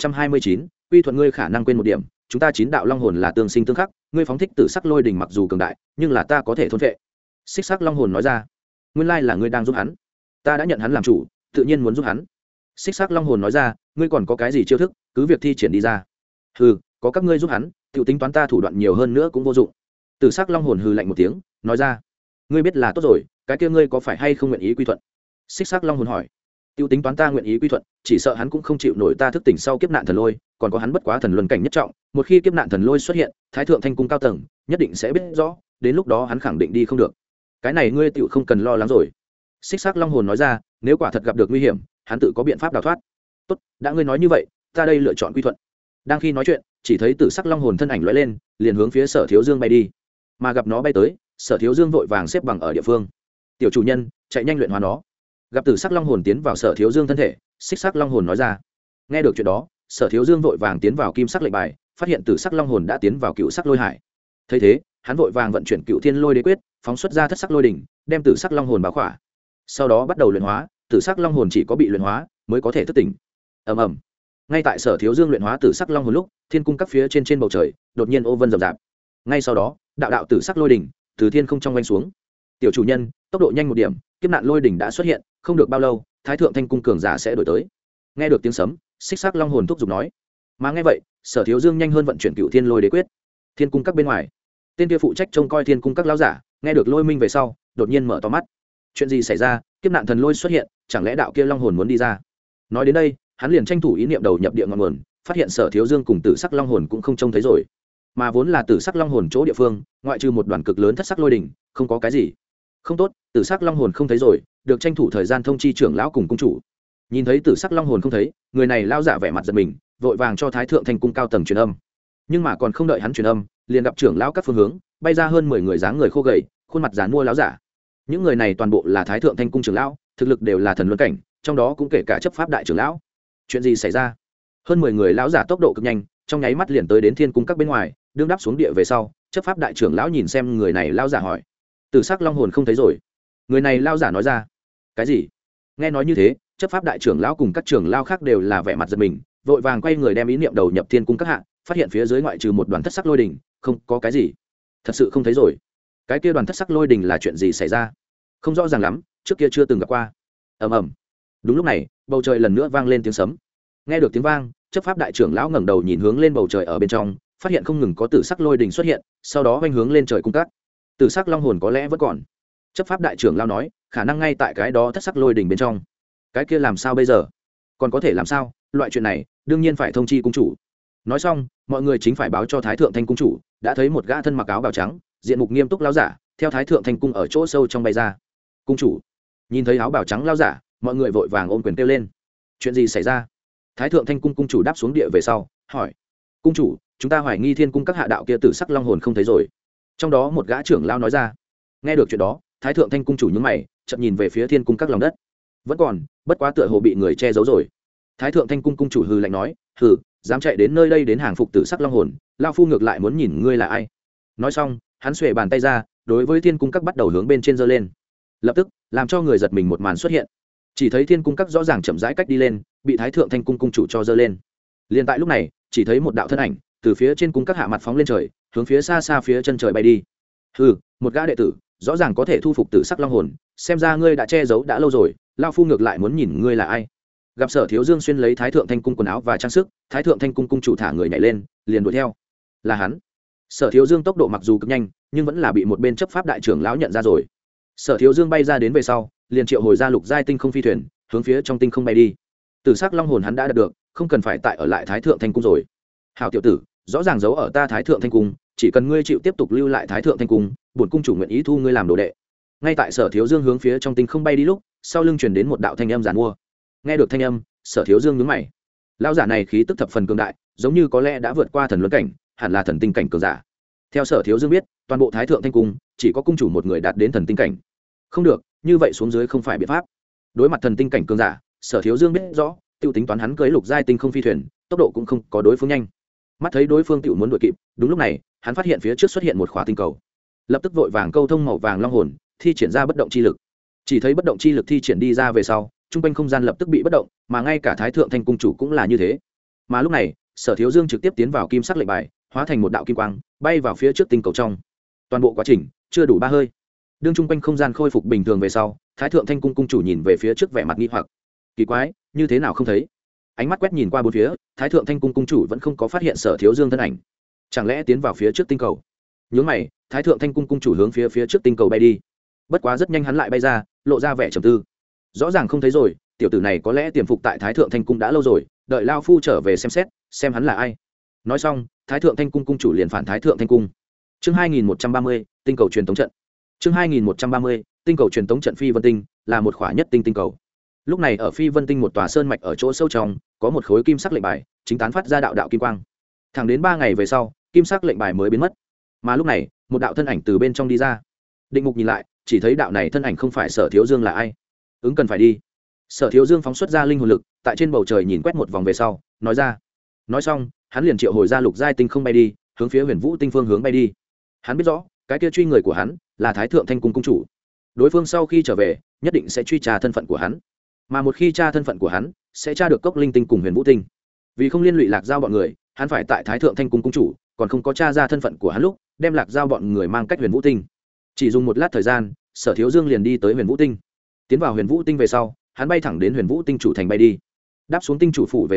2129, quy thuận. Ngươi khả năng quên một điểm, chúng ta 9 đạo long hồn là tương sinh tương khắc, ngươi phóng thích tử sắc lôi đỉnh mặc dù cường đại, nhưng là ta có thể thôn phệ. Xích sắc long hồn nói ra. Nguyên lai là ngươi đang giúp hắn. Ta đã nhận hắn làm chủ, tự nhiên muốn giúp hắn. Xích sắc long hồn nói ra. Ngươi còn có cái gì chiêu thức, cứ việc thi triển đi ra. Hừ, có các ngươi giúp hắn, tiểu tính toán ta thủ đoạn nhiều hơn nữa cũng vô dụng. Tử sắc long hồn hừ lạnh một tiếng, nói ra. Ngươi biết là tốt rồi, cái kia ngươi có phải hay không nguyện ý quy thuận? Xích sắc long hồn hỏi. Tiểu tính toán ta nguyện ý quy thuận, chỉ sợ hắn cũng không chịu nổi ta thức tỉnh sau kiếp nạn thần lôi, còn có hắn bất quá thần luân cảnh nhất trọng, một khi kiếp nạn thần lôi xuất hiện, Thái Thượng Thanh Cung cao tầng nhất định sẽ biết rõ, đến lúc đó hắn khẳng định đi không được. Cái này ngươi tiểu không cần lo lắng rồi. Xích sắc long hồn nói ra. Nếu quả thật gặp được nguy hiểm, hắn tự có biện pháp đào thoát. Tốt, đã ngươi nói như vậy, ta đây lựa chọn quy thuận. Đang khi nói chuyện, chỉ thấy tử sắc long hồn thân ảnh lóe lên, liền hướng phía Sở Thiếu Dương bay đi. Mà gặp nó bay tới, Sở Thiếu Dương vội vàng xếp bằng ở địa phương. Tiểu chủ nhân, chạy nhanh luyện hóa nó. Gặp tử sắc long hồn tiến vào Sở Thiếu Dương thân thể, xích sắc long hồn nói ra. Nghe được chuyện đó, Sở Thiếu Dương vội vàng tiến vào kim sắc lệnh bài, phát hiện tử sắc long hồn đã tiến vào cựu sắc lôi hải. Thấy thế, hắn vội vàng vận chuyển Cựu Thiên Lôi Đế quyết, phóng xuất ra thất sắc lôi đỉnh, đem tử sắc long hồn bao khỏa. Sau đó bắt đầu luyện hóa, tử sắc long hồn chỉ có bị luyện hóa mới có thể thức tỉnh. Ầm ầm. Ngay tại Sở Thiếu Dương luyện hóa tử sắc long hồn lúc, thiên cung các phía trên bầu trời đột nhiên ô vân rậm rạp. Ngay sau đó, đạo đạo tử sắc lôi đỉnh từ thiên không trong vanh xuống. Tiểu chủ nhân, tốc độ nhanh một điểm, kiếp nạn lôi đỉnh đã xuất hiện, không được bao lâu, Thái Thượng Thanh Cung cường giả sẽ đổi tới. Nghe được tiếng sấm, xích sắc long hồn thúc giục nói. mà nghe vậy Sở Thiếu Dương nhanh hơn vận chuyển Cựu Thiên Lôi Đế quyết. Thiên cung các bên ngoài, tên kia phụ trách trông coi thiên cung các lão giả nghe được lôi minh về sau đột nhiên mở to mắt. Chuyện gì xảy ra? Kiếp nạn thần lôi xuất hiện, chẳng lẽ đạo kia long hồn muốn đi ra? Nói đến đây hắn liền tranh thủ ý niệm đầu nhập địa ngọn nguồn, phát hiện Sở Thiếu Dương cùng tử sắc long hồn cũng không trông thấy rồi, mà vốn là tử sắc long hồn chỗ địa phương ngoại trừ một đoàn cực lớn thất sắc lôi đỉnh không có cái gì. Không tốt, tử sắc long hồn không thấy rồi, được tranh thủ thời gian thông chi trưởng lão cùng cung chủ. Nhìn thấy tử sắc long hồn không thấy, người này lao giả vẻ mặt giật mình, vội vàng cho Thái Thượng Thanh cung cao tầng truyền âm. Nhưng mà còn không đợi hắn truyền âm, liền gặp trưởng lão các phương hướng bay ra hơn 10 người dáng người khô gầy, khuôn mặt dán mua lão giả. Những người này toàn bộ là Thái Thượng Thanh cung trưởng lão, thực lực đều là thần luân cảnh, trong đó cũng kể cả chấp pháp đại trưởng lão. Chuyện gì xảy ra? Hơn 10 người lão giả tốc độ cực nhanh, trong nháy mắt liền tới đến thiên cung các bên ngoài, đương đáp xuống địa về sau, chấp pháp đại trưởng lão nhìn xem người này lão giả hỏi: tử sắc long hồn không thấy rồi? Người này lão giả nói ra: cái gì? Nghe nói như thế, chấp pháp đại trưởng lão cùng các trưởng lão khác đều là vẻ mặt giật mình, vội vàng quay người đem ý niệm đầu nhập thiên cung các hạ, phát hiện phía dưới ngoại trừ một đoàn thất sắc lôi đỉnh không có cái gì. Thật sự không thấy rồi? Cái kia đoàn thất sắc lôi đỉnh là chuyện gì xảy ra? Không rõ ràng lắm, trước kia chưa từng gặp qua. Ầm ầm. Đúng lúc này, bầu trời lần nữa vang lên tiếng sấm. Nghe được tiếng vang, chấp pháp đại trưởng lão ngẩng đầu nhìn hướng lên bầu trời ở bên trong, phát hiện không ngừng có tử sắc lôi đỉnh xuất hiện, sau đó vành hướng lên trời cung các. Tử sắc long hồn có lẽ vẫn còn. Chấp pháp đại trưởng lão nói, khả năng ngay tại cái đó thất sắc lôi đỉnh bên trong. Cái kia làm sao bây giờ? Còn có thể làm sao? Loại chuyện này đương nhiên phải thông chi cung chủ. Nói xong, mọi người chính phải báo cho Thái Thượng Thanh cung chủ, đã thấy một gã thân mặc áo bào trắng, diện mục nghiêm túc lão giả theo Thái Thượng Thanh cung ở chỗ sâu trong bay ra. Cung chủ. Nhìn thấy áo bào trắng lão giả, mọi người vội vàng ôm quyền kêu lên. Chuyện gì xảy ra? Thái Thượng Thanh cung cung chủ đáp xuống địa về sau hỏi: cung chủ, chúng ta hoài nghi thiên cung các hạ đạo kia tử sắc long hồn không thấy rồi. Trong đó một gã trưởng lão nói ra. Nghe được chuyện đó, Thái Thượng Thanh cung chủ nhướng mày, chợt nhìn về phía thiên cung các lòng đất. Vẫn còn, bất quá tựa hồ bị người che giấu rồi. Thái Thượng Thanh cung cung chủ hừ lạnh nói: hừ, dám chạy đến nơi đây đến hàng phục tử sắc long hồn, lao phu ngược lại muốn nhìn ngươi là ai. Nói xong, hắn xuề bàn tay ra, đối với thiên cung các bắt đầu hướng bên trên giơ lên. Lập tức, làm cho người giật mình một màn xuất hiện. Chỉ thấy thiên cung các rõ ràng chậm rãi cách đi lên, bị Thái Thượng Thanh cung cung chủ cho giơ lên. Liên tại lúc này, chỉ thấy một đạo thân ảnh từ phía trên cung các hạ mặt phóng lên trời, hướng phía xa xa phía chân trời bay đi. Hừ, một gã đệ tử, rõ ràng có thể thu phục tử sắc long hồn, xem ra ngươi đã che giấu đã lâu rồi, lao phu ngược lại muốn nhìn ngươi là ai. Gặp Sở Thiếu Dương xuyên lấy Thái Thượng Thanh cung quần áo và trang sức, Thái Thượng Thanh cung cung chủ thả người nhảy lên, liền đuổi theo. Là hắn. Sở Thiếu Dương tốc độ mặc dù cực nhanh, nhưng vẫn là bị một bên chấp pháp đại trưởng lão nhận ra rồi. Sở Thiếu Dương bay ra đến về sau, liền triệu hồi ra lục giai tinh không phi thuyền, hướng phía trong tinh không bay đi. Tử sắc long hồn hắn đã đạt được, không cần phải tại ở lại Thái Thượng Thanh cung rồi. Hảo tiểu tử, rõ ràng giấu ở ta Thái Thượng Thanh cung, chỉ cần ngươi chịu tiếp tục lưu lại Thái Thượng Thanh cung, bổn cung chủ nguyện ý thu ngươi làm đồ đệ. Ngay tại Sở Thiếu Dương hướng phía trong tinh không bay đi lúc, sau lưng truyền đến một đạo thanh âm giàn mua. Nghe được thanh âm, Sở Thiếu Dương nhướng mày. Lão giả này khí tức thập phần cường đại, giống như có lẽ đã vượt qua thần luân cảnh, hẳn là thần tinh cảnh cường giả. Theo Sở Thiếu Dương biết, toàn bộ Thái Thượng Thanh cung chỉ có cung chủ một người đạt đến thần tinh cảnh. Không được, như vậy xuống dưới không phải biện pháp. Đối mặt thần tinh cảnh cường giả, Sở Thiếu Dương biết rõ, tiêu tính toán hắn cưới lục giai tinh không phi thuyền, tốc độ cũng không có đối phương nhanh. Mắt thấy đối phương tiểu muốn đuổi kịp, đúng lúc này, hắn phát hiện phía trước xuất hiện một khỏa tinh cầu. Lập tức vội vàng câu thông màu vàng long hồn, thi triển ra bất động chi lực. Chỉ thấy bất động chi lực thi triển đi ra về sau, trung quanh không gian lập tức bị bất động, mà ngay cả Thái Thượng Thanh cung chủ cũng là như thế. Mà lúc này, Sở Thiếu Dương trực tiếp tiến vào kim sắc lệnh bài, hóa thành một đạo kim quang, bay vào phía trước tinh cầu trong. Toàn bộ quá trình chưa đủ 3 hơi. Đương trung quanh không gian khôi phục bình thường về sau, Thái Thượng Thanh cung cung chủ nhìn về phía trước vẻ mặt nghi hoặc. Kỳ quái, như thế nào không thấy? Ánh mắt quét nhìn qua bốn phía, Thái Thượng Thanh cung cung chủ vẫn không có phát hiện Sở Thiếu Dương thân ảnh. Chẳng lẽ tiến vào phía trước tinh cầu? Nhướng mày, Thái Thượng Thanh cung cung chủ hướng phía trước tinh cầu bay đi. Bất quá rất nhanh hắn lại bay ra, lộ ra vẻ trầm tư. Rõ ràng không thấy rồi, tiểu tử này có lẽ tiềm phục tại Thái Thượng Thanh cung đã lâu rồi, đợi lao phu trở về xem xét, xem hắn là ai. Nói xong, Thái Thượng Thanh cung cung chủ liền phản Thái Thượng Thanh cung. Chương 2130, tinh cầu truyền tống trận. Chương 2130, tinh cầu truyền tống trận Phi Vân Tinh là một khỏa nhất tinh cầu. Lúc này ở Phi Vân Tinh một tòa sơn mạch ở chỗ sâu trong, có một khối kim sắc lệnh bài, chính tán phát ra đạo đạo kim quang. Thẳng đến 3 ngày về sau, kim sắc lệnh bài mới biến mất. Mà lúc này, một đạo thân ảnh từ bên trong đi ra. Định Mục nhìn lại, chỉ thấy đạo này thân ảnh không phải Sở Thiếu Dương là ai. Ứng cần phải đi. Sở Thiếu Dương phóng xuất ra linh hồn lực, tại trên bầu trời nhìn quét một vòng về sau, nói ra. Nói xong, hắn liền triệu hồi ra lục giai tinh không bay đi, hướng phía Huyền Vũ Tinh phương hướng bay đi. Hắn biết rõ, cái kia truy người của hắn là Thái Thượng Thanh cung cung chủ. Đối phương sau khi trở về, nhất định sẽ truy tra thân phận của hắn. Mà một khi tra thân phận của hắn, sẽ tra được Cốc Linh Tinh cùng Huyền Vũ Tinh. Vì không liên lụy Lạc Giao bọn người, hắn phải tại Thái Thượng Thanh cung cung chủ còn không có tra ra thân phận của hắn lúc, đem Lạc Giao bọn người mang cách Huyền Vũ Tinh. Chỉ dùng một lát thời gian, Sở Thiếu Dương liền đi tới Huyền Vũ Tinh. Tiến vào Huyền Vũ Tinh về sau, hắn bay thẳng đến Huyền Vũ Tinh chủ thành bay đi. Đáp xuống tinh chủ phủ về sau,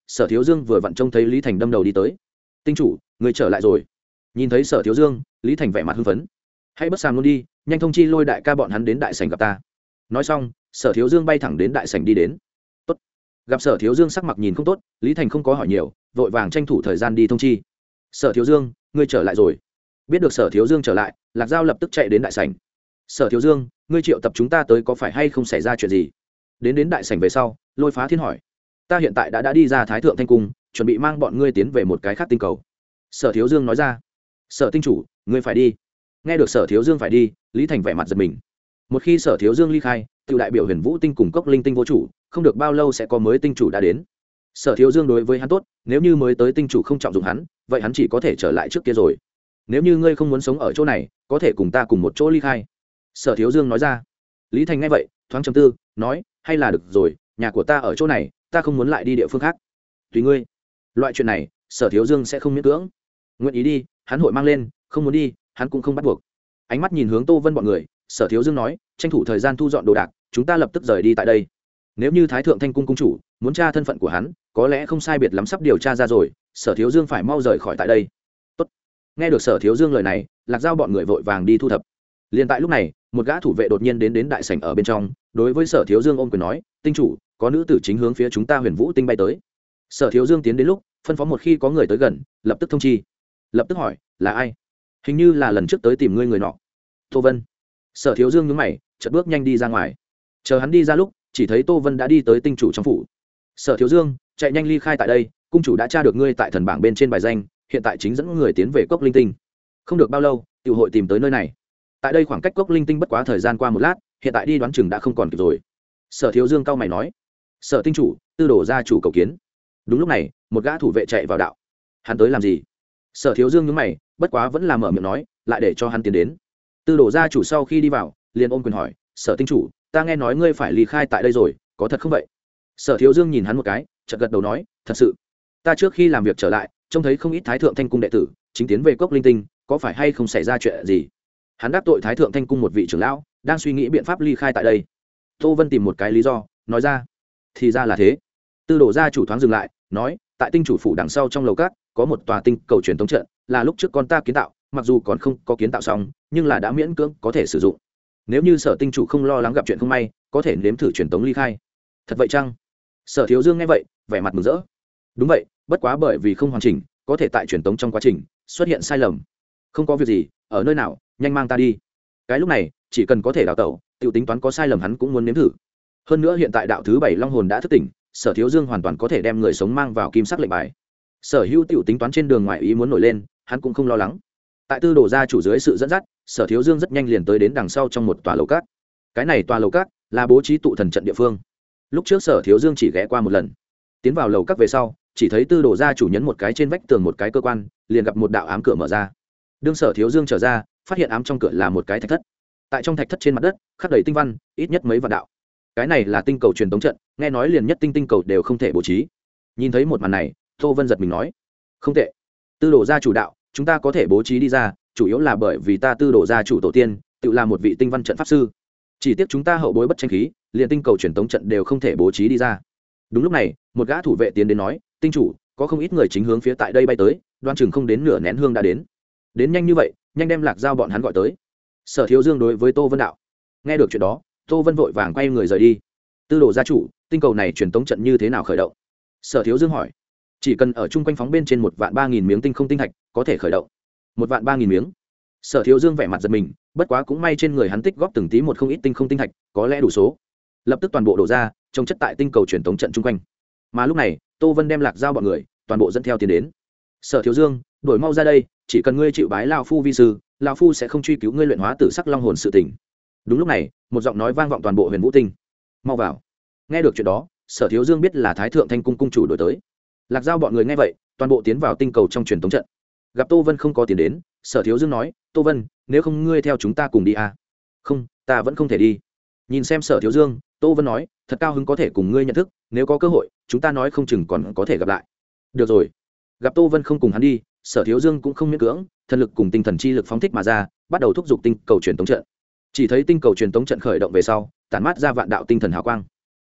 Sở Thiếu Dương vừa vặn trông thấy Lý Thành đâm đầu đi tới. Tinh chủ, người trở lại rồi. Nhìn thấy Sở Thiếu Dương, Lý Thành vẻ mặt hưng phấn. Hãy bất sàm luôn đi, nhanh thông chi Lôi đại ca bọn hắn đến đại sảnh gặp ta. Nói xong, Sở Thiếu Dương bay thẳng đến đại sảnh đi đến. Tốt. Gặp Sở Thiếu Dương sắc mặt nhìn không tốt, Lý Thành không có hỏi nhiều, vội vàng tranh thủ thời gian đi thông chi. Sở Thiếu Dương, ngươi trở lại rồi. Biết được Sở Thiếu Dương trở lại, Lạc Giao lập tức chạy đến đại sảnh. Sở Thiếu Dương, ngươi triệu tập chúng ta tới có phải hay không xảy ra chuyện gì? Đến đại sảnh về sau, Lôi Phá Thiên hỏi. Ta hiện tại đã đi ra Thái Thượng Thanh Cung, chuẩn bị mang bọn ngươi tiến về một cái khác tinh cầu. Sở Thiếu Dương nói ra. Sở tinh chủ, ngươi phải đi. Nghe được Sở Thiếu Dương phải đi, Lý Thành vẻ mặt giật mình. Một khi Sở Thiếu Dương ly khai, tự đại biểu Huyền Vũ tinh cùng Cốc Linh tinh vô chủ, không được bao lâu sẽ có mới tinh chủ đã đến. Sở Thiếu Dương đối với hắn tốt, nếu như mới tới tinh chủ không trọng dụng hắn, vậy hắn chỉ có thể trở lại trước kia rồi. Nếu như ngươi không muốn sống ở chỗ này, có thể cùng ta cùng một chỗ ly khai. Sở Thiếu Dương nói ra. Lý Thành nghe vậy, thoáng trầm tư, nói, hay là được rồi, nhà của ta ở chỗ này, ta không muốn lại đi địa phương khác. Tùy ngươi. Loại chuyện này, Sở Thiếu Dương sẽ không miễn cưỡng. Nguyện ý đi, hắn hội mang lên, không muốn đi, hắn cũng không bắt buộc. Ánh mắt nhìn hướng Tô Vân bọn người, Sở Thiếu Dương nói, tranh thủ thời gian thu dọn đồ đạc, chúng ta lập tức rời đi tại đây. Nếu như Thái Thượng Thanh Cung cung chủ muốn tra thân phận của hắn, có lẽ không sai biệt lắm sắp điều tra ra rồi, Sở Thiếu Dương phải mau rời khỏi tại đây. Tốt. Nghe được Sở Thiếu Dương lời này, Lạc Giao bọn người vội vàng đi thu thập. Liên tại lúc này, một gã thủ vệ đột nhiên đến đại sảnh ở bên trong, đối với Sở Thiếu Dương ôm quyền nói, tinh chủ, có nữ tử chính hướng phía chúng ta Huyền Vũ tinh bay tới. Sở Thiếu Dương tiến đến lúc, phân phó một khi có người tới gần, lập tức thông chi. Lập tức hỏi, là ai? Hình như là lần trước tới tìm ngươi người nọ. Tô Vân. Sở Thiếu Dương nhướng mày, chợt bước nhanh đi ra ngoài. Chờ hắn đi ra lúc, chỉ thấy Tô Vân đã đi tới tinh chủ trong phủ. Sở Thiếu Dương, chạy nhanh ly khai tại đây, cung chủ đã tra được ngươi tại thần bảng bên trên bài danh, hiện tại chính dẫn người tiến về Cốc Linh tinh. Không được bao lâu, tiểu hội tìm tới nơi này. Tại đây khoảng cách Cốc Linh tinh bất quá thời gian qua một lát, hiện tại đi đoán chừng đã không còn kịp rồi. Sở Thiếu Dương cau mày nói. Sở tinh chủ, Tư Đồ gia chủ cầu kiến. Đúng lúc này, một gã thủ vệ chạy vào đạo. Hắn tới làm gì? Sở Thiếu Dương nhướng mày, bất quá vẫn là mở miệng nói, lại để cho hắn tiến đến. Tư Đồ gia chủ sau khi đi vào, liền ôm quyền hỏi, Sở tinh chủ, ta nghe nói ngươi phải ly khai tại đây rồi, có thật không vậy? Sở Thiếu Dương nhìn hắn một cái, chợt gật đầu nói, thật sự. Ta trước khi làm việc trở lại, trông thấy không ít Thái Thượng Thanh Cung đệ tử chính tiến về Cốc Linh tinh, có phải hay không xảy ra chuyện gì? Hắn đắc tội Thái Thượng Thanh Cung một vị trưởng lão, đang suy nghĩ biện pháp ly khai tại đây. Tô Vân tìm một cái lý do, nói ra. Thì ra là thế. Tư Đồ gia chủ thoáng dừng lại, nói, tại tinh chủ phủ đằng sau trong lầu các, có một tòa tinh cầu truyền thống trận, là lúc trước con ta kiến tạo, mặc dù còn không có kiến tạo xong, nhưng là đã miễn cưỡng có thể sử dụng. Nếu như Sở tinh chủ không lo lắng gặp chuyện không may, có thể nếm thử truyền tống ly khai. Thật vậy chăng? Sở Thiếu Dương nghe vậy, vẻ mặt mừng rỡ. Đúng vậy, bất quá bởi vì không hoàn chỉnh, có thể tại truyền tống trong quá trình xuất hiện sai lầm. Không có việc gì, ở nơi nào, nhanh mang ta đi. Cái lúc này, chỉ cần có thể đào tẩu, tiểu tính toán có sai lầm hắn cũng muốn nếm thử. Hơn nữa hiện tại đạo thứ 7 long hồn đã thức tỉnh, Sở Thiếu Dương hoàn toàn có thể đem người sống mang vào kim sắc lệnh bài. Sở Hữu tiểu tính toán trên đường ngoài ý muốn nổi lên, hắn cũng không lo lắng. Tại Tư Đồ gia chủ dưới sự dẫn dắt, Sở Thiếu Dương rất nhanh liền tới đến đằng sau trong một tòa lầu các. Cái này tòa lầu các là bố trí tụ thần trận địa phương. Lúc trước Sở Thiếu Dương chỉ ghé qua một lần. Tiến vào lầu các về sau, chỉ thấy Tư Đồ gia chủ nhấn một cái trên vách tường một cái cơ quan, liền gặp một đạo ám cửa mở ra. Đương Sở Thiếu Dương trở ra, phát hiện ám trong cửa là một cái thạch thất. Tại trong thạch thất trên mặt đất, khắc đầy tinh văn, ít nhất mấy vạn đạo. Cái này là tinh cầu truyền tống trận, nghe nói liền nhất tinh cầu đều không thể bố trí. Nhìn thấy một màn này, Tô Vân giật mình nói, không tệ. Tư Đồ gia chủ đạo, chúng ta có thể bố trí đi ra, chủ yếu là bởi vì ta Tư Đồ gia chủ tổ tiên, tự là một vị tinh văn trận pháp sư. Chỉ tiếc chúng ta hậu bối bất tranh khí, liền tinh cầu truyền tống trận đều không thể bố trí đi ra. Đúng lúc này, một gã thủ vệ tiến đến nói, tinh chủ, có không ít người chính hướng phía tại đây bay tới, đoan chừng không đến nửa nén hương đã đến. Đến nhanh như vậy, nhanh đem Lạc Giao bọn hắn gọi tới. Sở Thiếu Dương đối với Tô Vân đạo. Nghe được chuyện đó, Tô Vân vội vàng quay người rời đi. Tư Đồ gia chủ, tinh cầu này truyền tống trận như thế nào khởi động? Sở Thiếu Dương hỏi. Chỉ cần ở chung quanh phóng bên trên 1.300.000 miếng tinh không tinh thạch, có thể khởi động. 1.300.000 miếng. Sở Thiếu Dương vẻ mặt giật mình, bất quá cũng may trên người hắn tích góp từng tí một không ít tinh không tinh thạch, có lẽ đủ số. Lập tức toàn bộ đổ ra, trông chất tại tinh cầu truyền tống trận chung quanh. Mà lúc này, Tô Vân đem Lạc Giao bọn người, toàn bộ dẫn theo tiến đến. Sở Thiếu Dương, đổi mau ra đây, chỉ cần ngươi chịu bái lão phu vi sư, lão phu sẽ không truy cứu ngươi luyện hóa tử sắc long hồn sự tình. Đúng lúc này, một giọng nói vang vọng toàn bộ Huyền Vũ tinh. Mau vào. Nghe được chuyện đó, Sở Thiếu Dương biết là Thái Thượng Thanh Cung cung chủ đổi tới. Lạc Giao bọn người nghe vậy, toàn bộ tiến vào tinh cầu trong truyền tống trận. Gặp Tô Vân không có tiến đến, Sở Thiếu Dương nói, Tô Vân, nếu không ngươi theo chúng ta cùng đi à? Không, ta vẫn không thể đi. Nhìn xem Sở Thiếu Dương, Tô Vân nói, thật cao hứng có thể cùng ngươi nhận thức, nếu có cơ hội, chúng ta nói không chừng còn có thể gặp lại. Được rồi. Gặp Tô Vân không cùng hắn đi, Sở Thiếu Dương cũng không miễn cưỡng, thần lực cùng tinh thần chi lực phóng thích mà ra, bắt đầu thúc giục tinh cầu truyền tống trận. Chỉ thấy tinh cầu truyền tống trận khởi động về sau, tản mát ra vạn đạo tinh thần hào quang.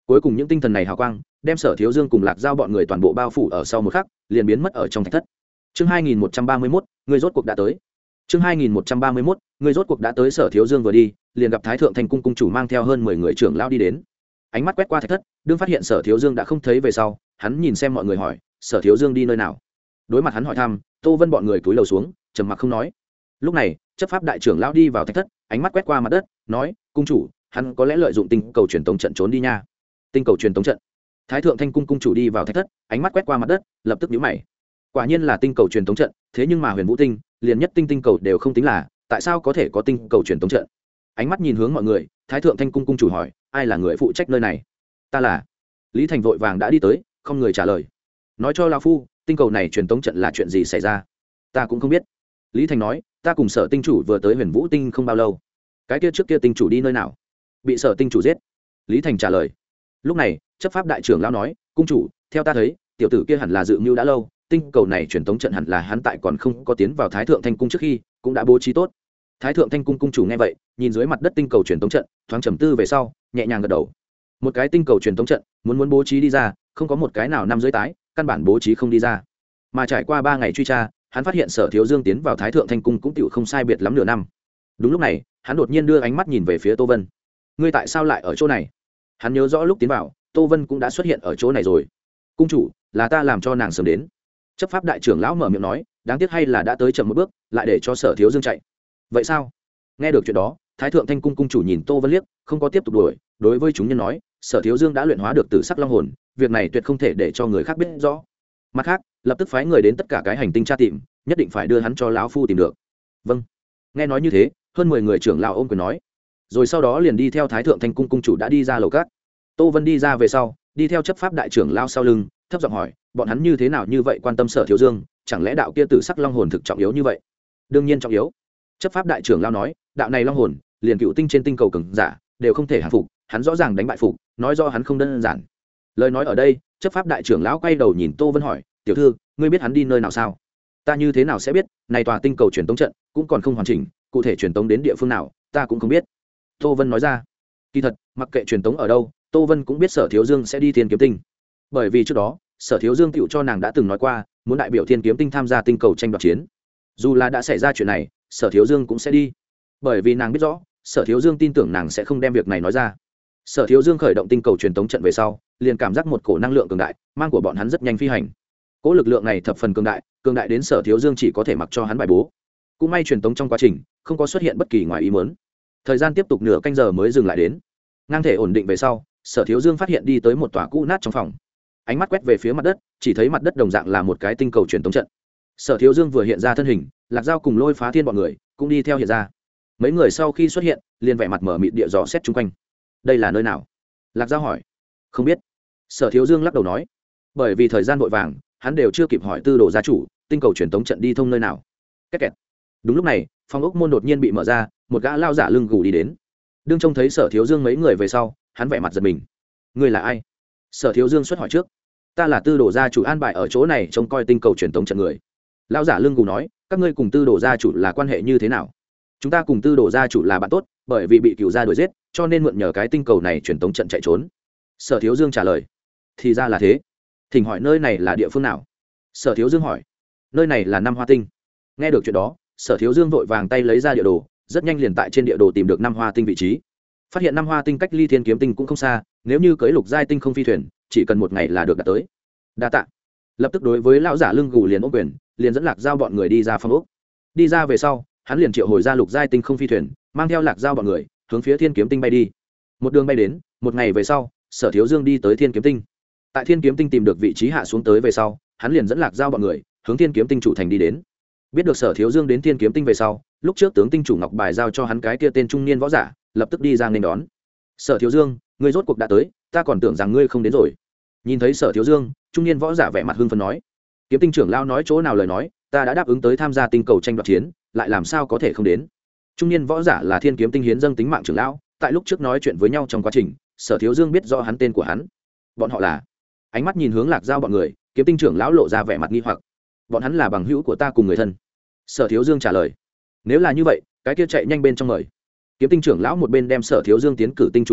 Cuối cùng những tinh thần này hào quang đem Sở Thiếu Dương cùng Lạc Giao bọn người toàn bộ bao phủ ở sau một khắc, liền biến mất ở trong thạch thất. Chương 2131, người rốt cuộc đã tới. Chương 2131, người rốt cuộc đã tới. Sở Thiếu Dương vừa đi, liền gặp Thái Thượng Thành cung cung chủ mang theo hơn 10 người trưởng lão đi đến. Ánh mắt quét qua thạch thất, đương phát hiện Sở Thiếu Dương đã không thấy về sau, hắn nhìn xem mọi người hỏi, Sở Thiếu Dương đi nơi nào? Đối mặt hắn hỏi thăm, Tô Vân bọn người cúi đầu xuống, trầm mặc không nói. Lúc này, chấp pháp đại trưởng lão đi vào thạch thất, ánh mắt quét qua mặt đất, nói, cung chủ, hắn có lẽ lợi dụng tinh cầu truyền tống trận trốn đi nha. Tinh cầu truyền tống trận? Thái Thượng Thanh cung cung chủ đi vào thạch thất, ánh mắt quét qua mặt đất, lập tức nhíu mày. Quả nhiên là tinh cầu truyền tống trận, thế nhưng mà Huyền Vũ tinh, liền nhất tinh cầu đều không tính là, tại sao có thể có tinh cầu truyền tống trận? Ánh mắt nhìn hướng mọi người, Thái Thượng Thanh cung cung chủ hỏi, ai là người phụ trách nơi này? Ta là. Lý Thành vội vàng đã đi tới, không người trả lời. Nói cho lão phu, tinh cầu này truyền tống trận là chuyện gì xảy ra? Ta cũng không biết. Lý Thành nói, ta cùng Sở tinh chủ vừa tới Huyền Vũ tinh không bao lâu. Cái kia trước kia tinh chủ đi nơi nào? Bị Sở tinh chủ giết. Lý Thành trả lời. Lúc này, chấp pháp đại trưởng lão nói, cung chủ, theo ta thấy, tiểu tử kia hẳn là dự mưu đã lâu, tinh cầu này truyền tống trận hẳn là hắn tại còn không có tiến vào Thái Thượng Thanh cung trước khi cũng đã bố trí tốt. Thái Thượng Thanh cung cung chủ nghe vậy, nhìn dưới mặt đất tinh cầu truyền tống trận, thoáng trầm tư về sau, nhẹ nhàng gật đầu. Một cái tinh cầu truyền tống trận, muốn bố trí đi ra, không có một cái nào năm dưới tái, căn bản bố trí không đi ra. Mà trải qua 3 ngày truy tra, hắn phát hiện Sở Thiếu Dương tiến vào Thái Thượng Thanh cung cũng tiểu không sai biệt lắm nửa năm. Đúng lúc này, hắn đột nhiên đưa ánh mắt nhìn về phía Tô Vân. Ngươi tại sao lại ở chỗ này? Hắn nhớ rõ lúc tiến vào, Tô Vân cũng đã xuất hiện ở chỗ này rồi. Cung chủ, là ta làm cho nàng sớm đến. Chấp pháp đại trưởng lão mở miệng nói, đáng tiếc hay là đã tới chậm một bước, lại để cho Sở Thiếu Dương chạy. Vậy sao? Nghe được chuyện đó, Thái Thượng Thanh cung cung chủ nhìn Tô Vân liếc, không có tiếp tục đuổi, đối với chúng nhân nói, Sở Thiếu Dương đã luyện hóa được Tử Sắc Long hồn, việc này tuyệt không thể để cho người khác biết rõ. Mặt khác, lập tức phái người đến tất cả cái hành tinh tra tìm, nhất định phải đưa hắn cho lão phu tìm được. Vâng. Nghe nói như thế, hơn 10 người trưởng lão ôm quyền nói, rồi sau đó liền đi theo Thái Thượng Thanh cung cung chủ đã đi ra lầu cát. Tô Vân đi ra về sau, đi theo chấp pháp đại trưởng lão sau lưng, thấp giọng hỏi, bọn hắn như thế nào như vậy quan tâm Sở Thiếu Dương, chẳng lẽ đạo kia Tử Sắc Long hồn thực trọng yếu như vậy? Đương nhiên trọng yếu. Chấp pháp đại trưởng lão nói, đạo này long hồn, liền cựu tinh trên tinh cầu cường giả đều không thể hạ phục, hắn rõ ràng đánh bại phục, nói do hắn không đơn giản. Lời nói ở đây, chấp pháp đại trưởng lão quay đầu nhìn Tô Vân hỏi, tiểu thư, ngươi biết hắn đi nơi nào sao? Ta như thế nào sẽ biết, này tòa tinh cầu truyền tống trận cũng còn không hoàn chỉnh, cụ thể truyền tống đến địa phương nào, ta cũng không biết. Tô Vân nói ra. Kỳ thật, mặc kệ truyền tống ở đâu, Tô Vân cũng biết Sở Thiếu Dương sẽ đi Thiên Kiếm Tinh. Bởi vì trước đó, Sở Thiếu Dương tựu cho nàng đã từng nói qua, muốn đại biểu Thiên Kiếm Tinh tham gia tinh cầu tranh đoạt chiến. Dù là đã xảy ra chuyện này, Sở Thiếu Dương cũng sẽ đi. Bởi vì nàng biết rõ, Sở Thiếu Dương tin tưởng nàng sẽ không đem việc này nói ra. Sở Thiếu Dương khởi động tinh cầu truyền tống trận về sau, liền cảm giác một cổ năng lượng cường đại, mang của bọn hắn rất nhanh phi hành. Cỗ lực lượng này thập phần cường đại đến Sở Thiếu Dương chỉ có thể mặc cho hắn bài bố. Cũng may truyền tống trong quá trình không có xuất hiện bất kỳ ngoài ý muốn. Thời gian tiếp tục nửa canh giờ mới dừng lại đến. Ngang thể ổn định về sau, Sở Thiếu Dương phát hiện đi tới một tòa cũ nát trong phòng. Ánh mắt quét về phía mặt đất, chỉ thấy mặt đất đồng dạng là một cái tinh cầu truyền tống trận. Sở Thiếu Dương vừa hiện ra thân hình, Lạc Giao cùng Lôi Phá Thiên bọn người cũng đi theo hiện ra. Mấy người sau khi xuất hiện, liền vẻ mặt mở mịt địa dò xét chung quanh. Đây là nơi nào? Lạc Giao hỏi. Không biết. Sở Thiếu Dương lắc đầu nói. Bởi vì thời gian vội vàng, hắn đều chưa kịp hỏi Tư Đồ gia chủ, tinh cầu truyền tống trận đi thông nơi nào. Két kẹt. Đúng lúc này, phòng ốc môn đột nhiên bị mở ra, một gã lao giả lưng gù đi đến. Đương trông thấy Sở Thiếu Dương mấy người về sau, hắn vẻ mặt giật mình. Ngươi là ai? Sở Thiếu Dương xuất hỏi trước. Ta là Tư Đồ gia chủ an bài ở chỗ này trông coi tinh cầu truyền tống trận người. Lao giả lưng gù nói, các ngươi cùng Tư Đồ gia chủ là quan hệ như thế nào? Chúng ta cùng Tư Đồ gia chủ là bạn tốt, bởi vì bị cựu gia đuổi giết, cho nên mượn nhờ cái tinh cầu này truyền tống trận chạy trốn. Sở Thiếu Dương trả lời. Thì ra là thế. Thỉnh hỏi nơi này là địa phương nào? Sở Thiếu Dương hỏi. Nơi này là Năm Hoa Tinh. Nghe được chuyện đó, Sở Thiếu Dương vội vàng tay lấy ra địa đồ, rất nhanh liền tại trên địa đồ tìm được Năm Hoa Tinh vị trí. Phát hiện Năm Hoa Tinh cách ly Thiên Kiếm Tinh cũng không xa, nếu như cưỡi lục giai tinh không phi thuyền, chỉ cần 1 ngày là được đạt tới. Đa tạ. Lập tức đối với lão giả lưng gù liền ôm quyền, liền dẫn Lạc Giao bọn người đi ra phòng ốc. Đi ra về sau, hắn liền triệu hồi ra lục giai tinh không phi thuyền, mang theo Lạc Giao bọn người hướng phía Thiên Kiếm Tinh bay đi. Một đường bay đến, 1 ngày về sau, Sở Thiếu Dương đi tới Thiên Kiếm Tinh. Tại Thiên Kiếm Tinh tìm được vị trí hạ xuống tới về sau, hắn liền dẫn Lạc Giao bọn người hướng Thiên Kiếm Tinh chủ thành đi đến. Biết được Sở Thiếu Dương đến Thiên Kiếm Tinh về sau, lúc trước tướng tinh chủ ngọc bài giao cho hắn cái kia tên trung niên võ giả, lập tức đi ra nghênh đón. Sở Thiếu Dương, ngươi rốt cuộc đã tới, ta còn tưởng rằng ngươi không đến rồi. Nhìn thấy Sở Thiếu Dương, trung niên võ giả vẻ mặt hưng phấn nói. Kiếm Tinh trưởng lao nói chỗ nào lời nói, ta đã đáp ứng tới tham gia tinh cầu tranh đoạt chiến, lại làm sao có thể không đến. Trung niên võ giả là Thiên Kiếm Tinh hiến dâng tính mạng trưởng lão, tại lúc trước nói chuyện với nhau trong quá trình, Sở Thiếu Dương biết rõ hắn tên của hắn. Bọn họ là? Ánh mắt nhìn hướng Lạc Giao bọn người, Kiếm Tinh trưởng lão lộ ra vẻ mặt nghi hoặc. Bọn hắn là bằng hữu của ta cùng người thân. Sở Thiếu Dương trả lời. Nếu là như vậy, cái kia chạy nhanh bên trong mời. Kiếm Tinh trưởng lão một bên đem Sở Thiếu Dương tiến cử tinh chủ phủ,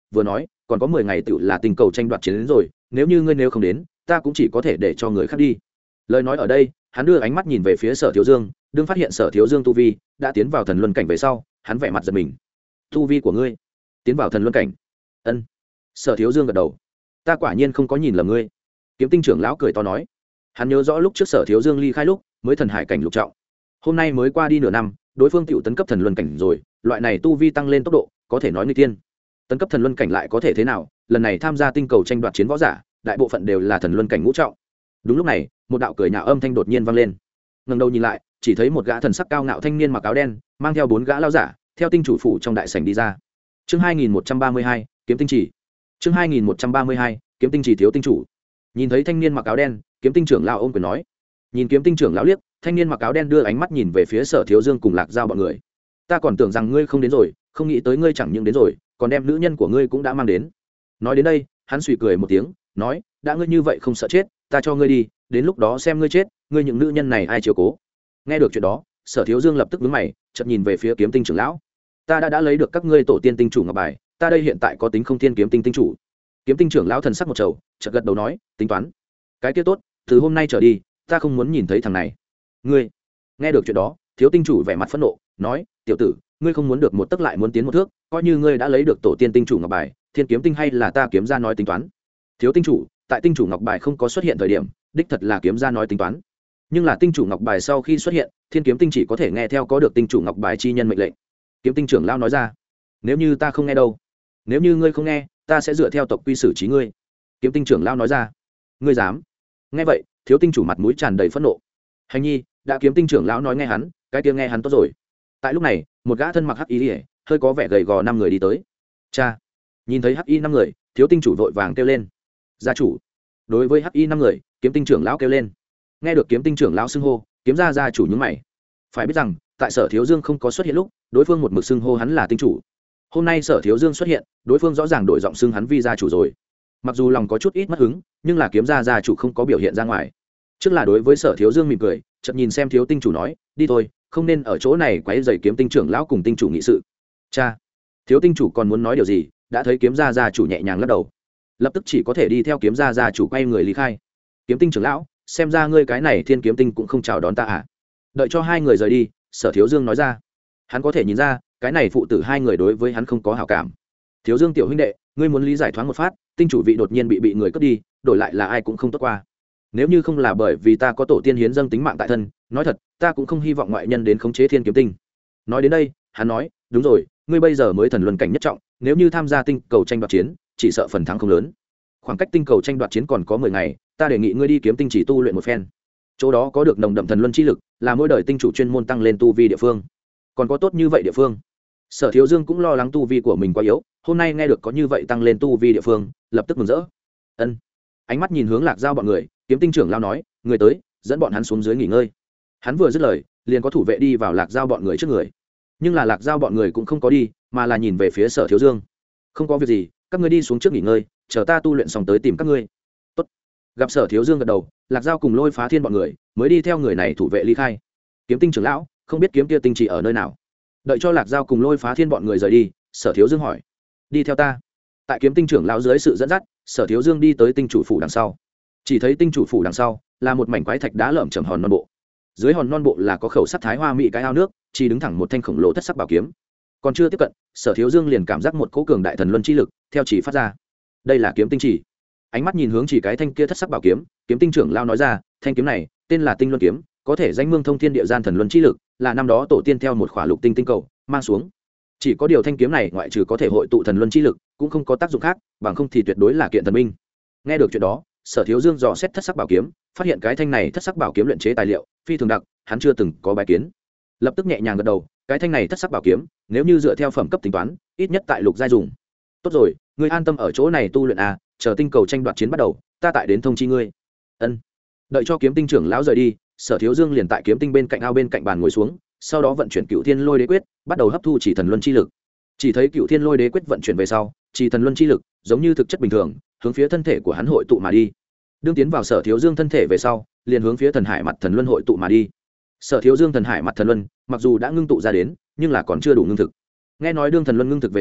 vừa nói còn có 10 ngày tự là tinh cầu tranh đoạt chiến đến rồi, nếu như ngươi nếu không đến ta cũng chỉ có thể để cho người khác đi. Lời nói ở đây hắn đưa ánh mắt nhìn về phía Sở Thiếu Dương, đương phát hiện Sở Thiếu Dương tu vi đã tiến vào thần luân cảnh về sau, hắn vẻ mặt giật mình. Tu vi của ngươi tiến vào thần luân cảnh? Ân. Sở Thiếu Dương gật đầu. Ta quả nhiên không có nhìn lầm ngươi. Kiếm Tinh trưởng lão cười to nói. Hắn nhớ rõ lúc trước Sở Thiếu Dương ly khai lúc mới thần hải cảnh lục trọng, hôm nay mới qua đi nửa năm đối phương tiểu tấn cấp thần luân cảnh rồi, loại này tu vi tăng lên tốc độ có thể nói nguy tiên. Tấn cấp thần luân cảnh lại có thể thế nào, lần này tham gia tinh cầu tranh đoạt chiến võ giả đại bộ phận đều là thần luân cảnh ngũ trọng. Đúng lúc này một đạo cười nhạo âm thanh đột nhiên vang lên. Ngẩng đầu nhìn lại chỉ thấy một gã thần sắc cao ngạo thanh niên mặc áo đen mang theo 4 gã lao giả theo tinh chủ phủ trong đại sảnh đi ra. Chương 2132, kiếm tinh chỉ. Chương 2132, kiếm tinh chỉ thiếu tinh chủ. Nhìn thấy thanh niên mặc áo đen, kiếm tinh trưởng lão ôm quyền nói. Nhìn kiếm tinh trưởng lão liếc, thanh niên mặc áo đen đưa ánh mắt nhìn về phía Sở Thiếu Dương cùng Lạc Giao bọn người. Ta còn tưởng rằng ngươi không đến rồi, không nghĩ tới ngươi chẳng những đến rồi, còn đem nữ nhân của ngươi cũng đã mang đến. Nói đến đây hắn suy cười một tiếng nói, đã ngươi như vậy không sợ chết, ta cho ngươi đi, đến lúc đó xem ngươi chết, ngươi những nữ nhân này ai chiếu cố. Nghe được chuyện đó Sở Thiếu Dương lập tức vướng mày, chợt nhìn về phía kiếm tinh trưởng lão. Ta đã lấy được các ngươi tổ tiên tinh chủ ngọc bài, ta đây hiện tại có tính không thiên kiếm tinh tinh chủ. Kiếm tinh trưởng lão thần sắc một trầu, chợt gật đầu nói, tính toán. Cái kia tốt, từ hôm nay trở đi ta không muốn nhìn thấy thằng này. Ngươi? Nghe được chuyện đó thiếu tinh chủ vẻ mặt phẫn nộ nói, tiểu tử, ngươi không muốn được một tấc lại muốn tiến một thước, coi như ngươi đã lấy được tổ tiên tinh chủ ngọc bài, thiên kiếm tinh hay là ta kiếm ra nói tính toán. Thiếu tinh chủ, tại tinh chủ ngọc bài không có xuất hiện thời điểm đích thật là kiếm ra nói tính toán, nhưng là tinh chủ ngọc bài sau khi xuất hiện, thiên kiếm tinh chỉ có thể nghe theo có được tinh chủ ngọc bài chi nhân mệnh lệnh. Kiếm tinh trưởng lão nói ra. Nếu như ta không nghe đâu? Nếu như ngươi không nghe, ta sẽ dựa theo tộc quy xử trí ngươi. Kiếm tinh trưởng lão nói ra. Ngươi dám? Nghe vậy thiếu tinh chủ mặt mũi tràn đầy phẫn nộ. Hành nhi, đã kiếm tinh trưởng lão nói nghe hắn, cái kia nghe hắn tốt rồi. Tại lúc này một gã thân mặc hắc y hơi có vẻ gầy gò 5 người đi tới. Cha! Nhìn thấy hắc y 5 người, thiếu tinh chủ vội vàng kêu lên. Gia chủ! Đối với hắc y 5 người, kiếm tinh trưởng lão kêu lên. Nghe được kiếm tinh trưởng lão xưng hô, kiếm gia chủ nhướng mày. Phải biết rằng tại Sở Thiếu Dương không có xuất hiện lúc, đối phương một mực xưng hô hắn là tinh chủ. Hôm nay Sở Thiếu Dương xuất hiện, đối phương rõ ràng đổi giọng xưng hắn vi gia chủ rồi. Mặc dù lòng có chút ít mất hứng, nhưng là kiếm gia chủ không có biểu hiện ra ngoài. Trước là đối với Sở Thiếu Dương mỉm cười, chợt nhìn xem thiếu tinh chủ nói, đi thôi, không nên ở chỗ này quấy rầy kiếm tinh trưởng lão cùng tinh chủ nghị sự. Cha! Thiếu tinh chủ còn muốn nói điều gì, đã thấy kiếm gia chủ nhẹ nhàng lắc đầu, lập tức chỉ có thể đi theo kiếm gia chủ quay người lý khai. Kiếm tinh trưởng lão, xem ra ngươi cái này thiên kiếm tinh cũng không chào đón ta à? Đợi cho hai người rời đi, Sở Thiếu Dương nói ra. Hắn có thể nhìn ra cái này phụ tử hai người đối với hắn không có hảo cảm. Thiếu Dương tiểu huynh đệ, ngươi muốn lý giải thoáng một phát, tinh chủ vị đột nhiên bị người cướp đi, đổi lại là ai cũng không tốt qua. Nếu như không là bởi vì ta có tổ tiên hiến dâng tính mạng tại thân, nói thật ta cũng không hy vọng ngoại nhân đến khống chế thiên kiếm tinh. Nói đến đây hắn nói, đúng rồi, ngươi bây giờ mới thần luân cảnh nhất trọng, nếu như tham gia tinh cầu tranh đoạt chiến chỉ sợ phần thắng không lớn. Khoảng cách tinh cầu tranh đoạt chiến còn có 10 ngày, ta đề nghị ngươi đi kiếm tinh chỉ tu luyện một phen. Chỗ đó có được nồng đậm thần luân chi lực, là mỗi đời tinh chủ chuyên môn tăng lên tu vi địa phương. Còn có tốt như vậy địa phương? Sở Thiếu Dương cũng lo lắng tu vi của mình quá yếu, hôm nay nghe được có như vậy tăng lên tu vi địa phương, lập tức mừng rỡ. Ân. Ánh mắt nhìn hướng Lạc Giao bọn người, kiếm tinh trưởng lao nói, người tới, dẫn bọn hắn xuống dưới nghỉ ngơi. Hắn vừa dứt lời, liền có thủ vệ đi vào Lạc Giao bọn người trước người. Nhưng là Lạc Giao bọn người cũng không có đi, mà là nhìn về phía Sở Thiếu Dương. Không có việc gì, các ngươi đi xuống trước nghỉ ngơi, chờ ta tu luyện xong tới tìm các ngươi. Tốt. Gặp Sở Thiếu Dương gật đầu, Lạc Giao cùng Lôi Phá Thiên bọn người mới đi theo người này thủ vệ ly khai. Kiếm tinh trưởng lão, không biết kiếm kia tinh chỉ ở nơi nào? Đợi cho Lạc Giao cùng Lôi Phá Thiên bọn người rời đi, Sở Thiếu Dương hỏi. Đi theo ta. Tại kiếm tinh trưởng lão dưới sự dẫn dắt, Sở Thiếu Dương đi tới tinh chủ phủ đằng sau. Chỉ thấy tinh chủ phủ đằng sau là một mảnh quái thạch đá lởm chởm hòn non bộ. Dưới hòn non bộ là có khẩu sắt thái hoa mỹ cái ao nước, chỉ đứng thẳng một thanh khổng lồ thất sắc bảo kiếm. Còn chưa tiếp cận, Sở Thiếu Dương liền cảm giác một cỗ cường đại thần luân chi lực theo chỉ phát ra. Đây là kiếm tinh chỉ. Ánh mắt nhìn hướng chỉ cái thanh kia thất sắc bảo kiếm, kiếm tinh trưởng lao nói ra, thanh kiếm này tên là Tinh Luân kiếm, có thể danh mương thông thiên địa gian thần luân chi lực, là năm đó tổ tiên theo một khỏa lục tinh tinh cầu mang xuống. Chỉ có điều thanh kiếm này ngoại trừ có thể hội tụ thần luân chi lực, cũng không có tác dụng khác, bằng không thì tuyệt đối là kiện thần binh. Nghe được chuyện đó, Sở Thiếu Dương dò xét thất sắc bảo kiếm, phát hiện cái thanh này thất sắc bảo kiếm luyện chế tài liệu phi thường đặc, hắn chưa từng có bài kiến. Lập tức nhẹ nhàng gật đầu, cái thanh này thất sắc bảo kiếm, nếu như dựa theo phẩm cấp tính toán, ít nhất tại lục giai dùng. Tốt rồi, ngươi an tâm ở chỗ này tu luyện à, chờ tinh cầu tranh đoạt chiến bắt đầu, ta tại đến thông chi ngươi. Ân. Đợi cho kiếm tinh trưởng lão rời đi, Sở Thiếu Dương liền tại kiếm tinh bên cạnh ao bên cạnh bàn ngồi xuống, sau đó vận chuyển Cựu Thiên Lôi Đế quyết, bắt đầu hấp thu chỉ thần luân chi lực. Chỉ thấy Cựu Thiên Lôi Đế quyết vận chuyển về sau, chỉ thần luân chi lực giống như thực chất bình thường, hướng phía thân thể của hắn hội tụ mà đi. Đương tiến vào Sở Thiếu Dương thân thể về sau, liền hướng phía thần hải mặt thần luân hội tụ mà đi. Sở Thiếu Dương thần hải mặt thần luân, mặc dù đã ngưng tụ ra đến, nhưng là còn chưa đủ ngưng thực. Nghe nói đương thần luân ngưng thực về sau,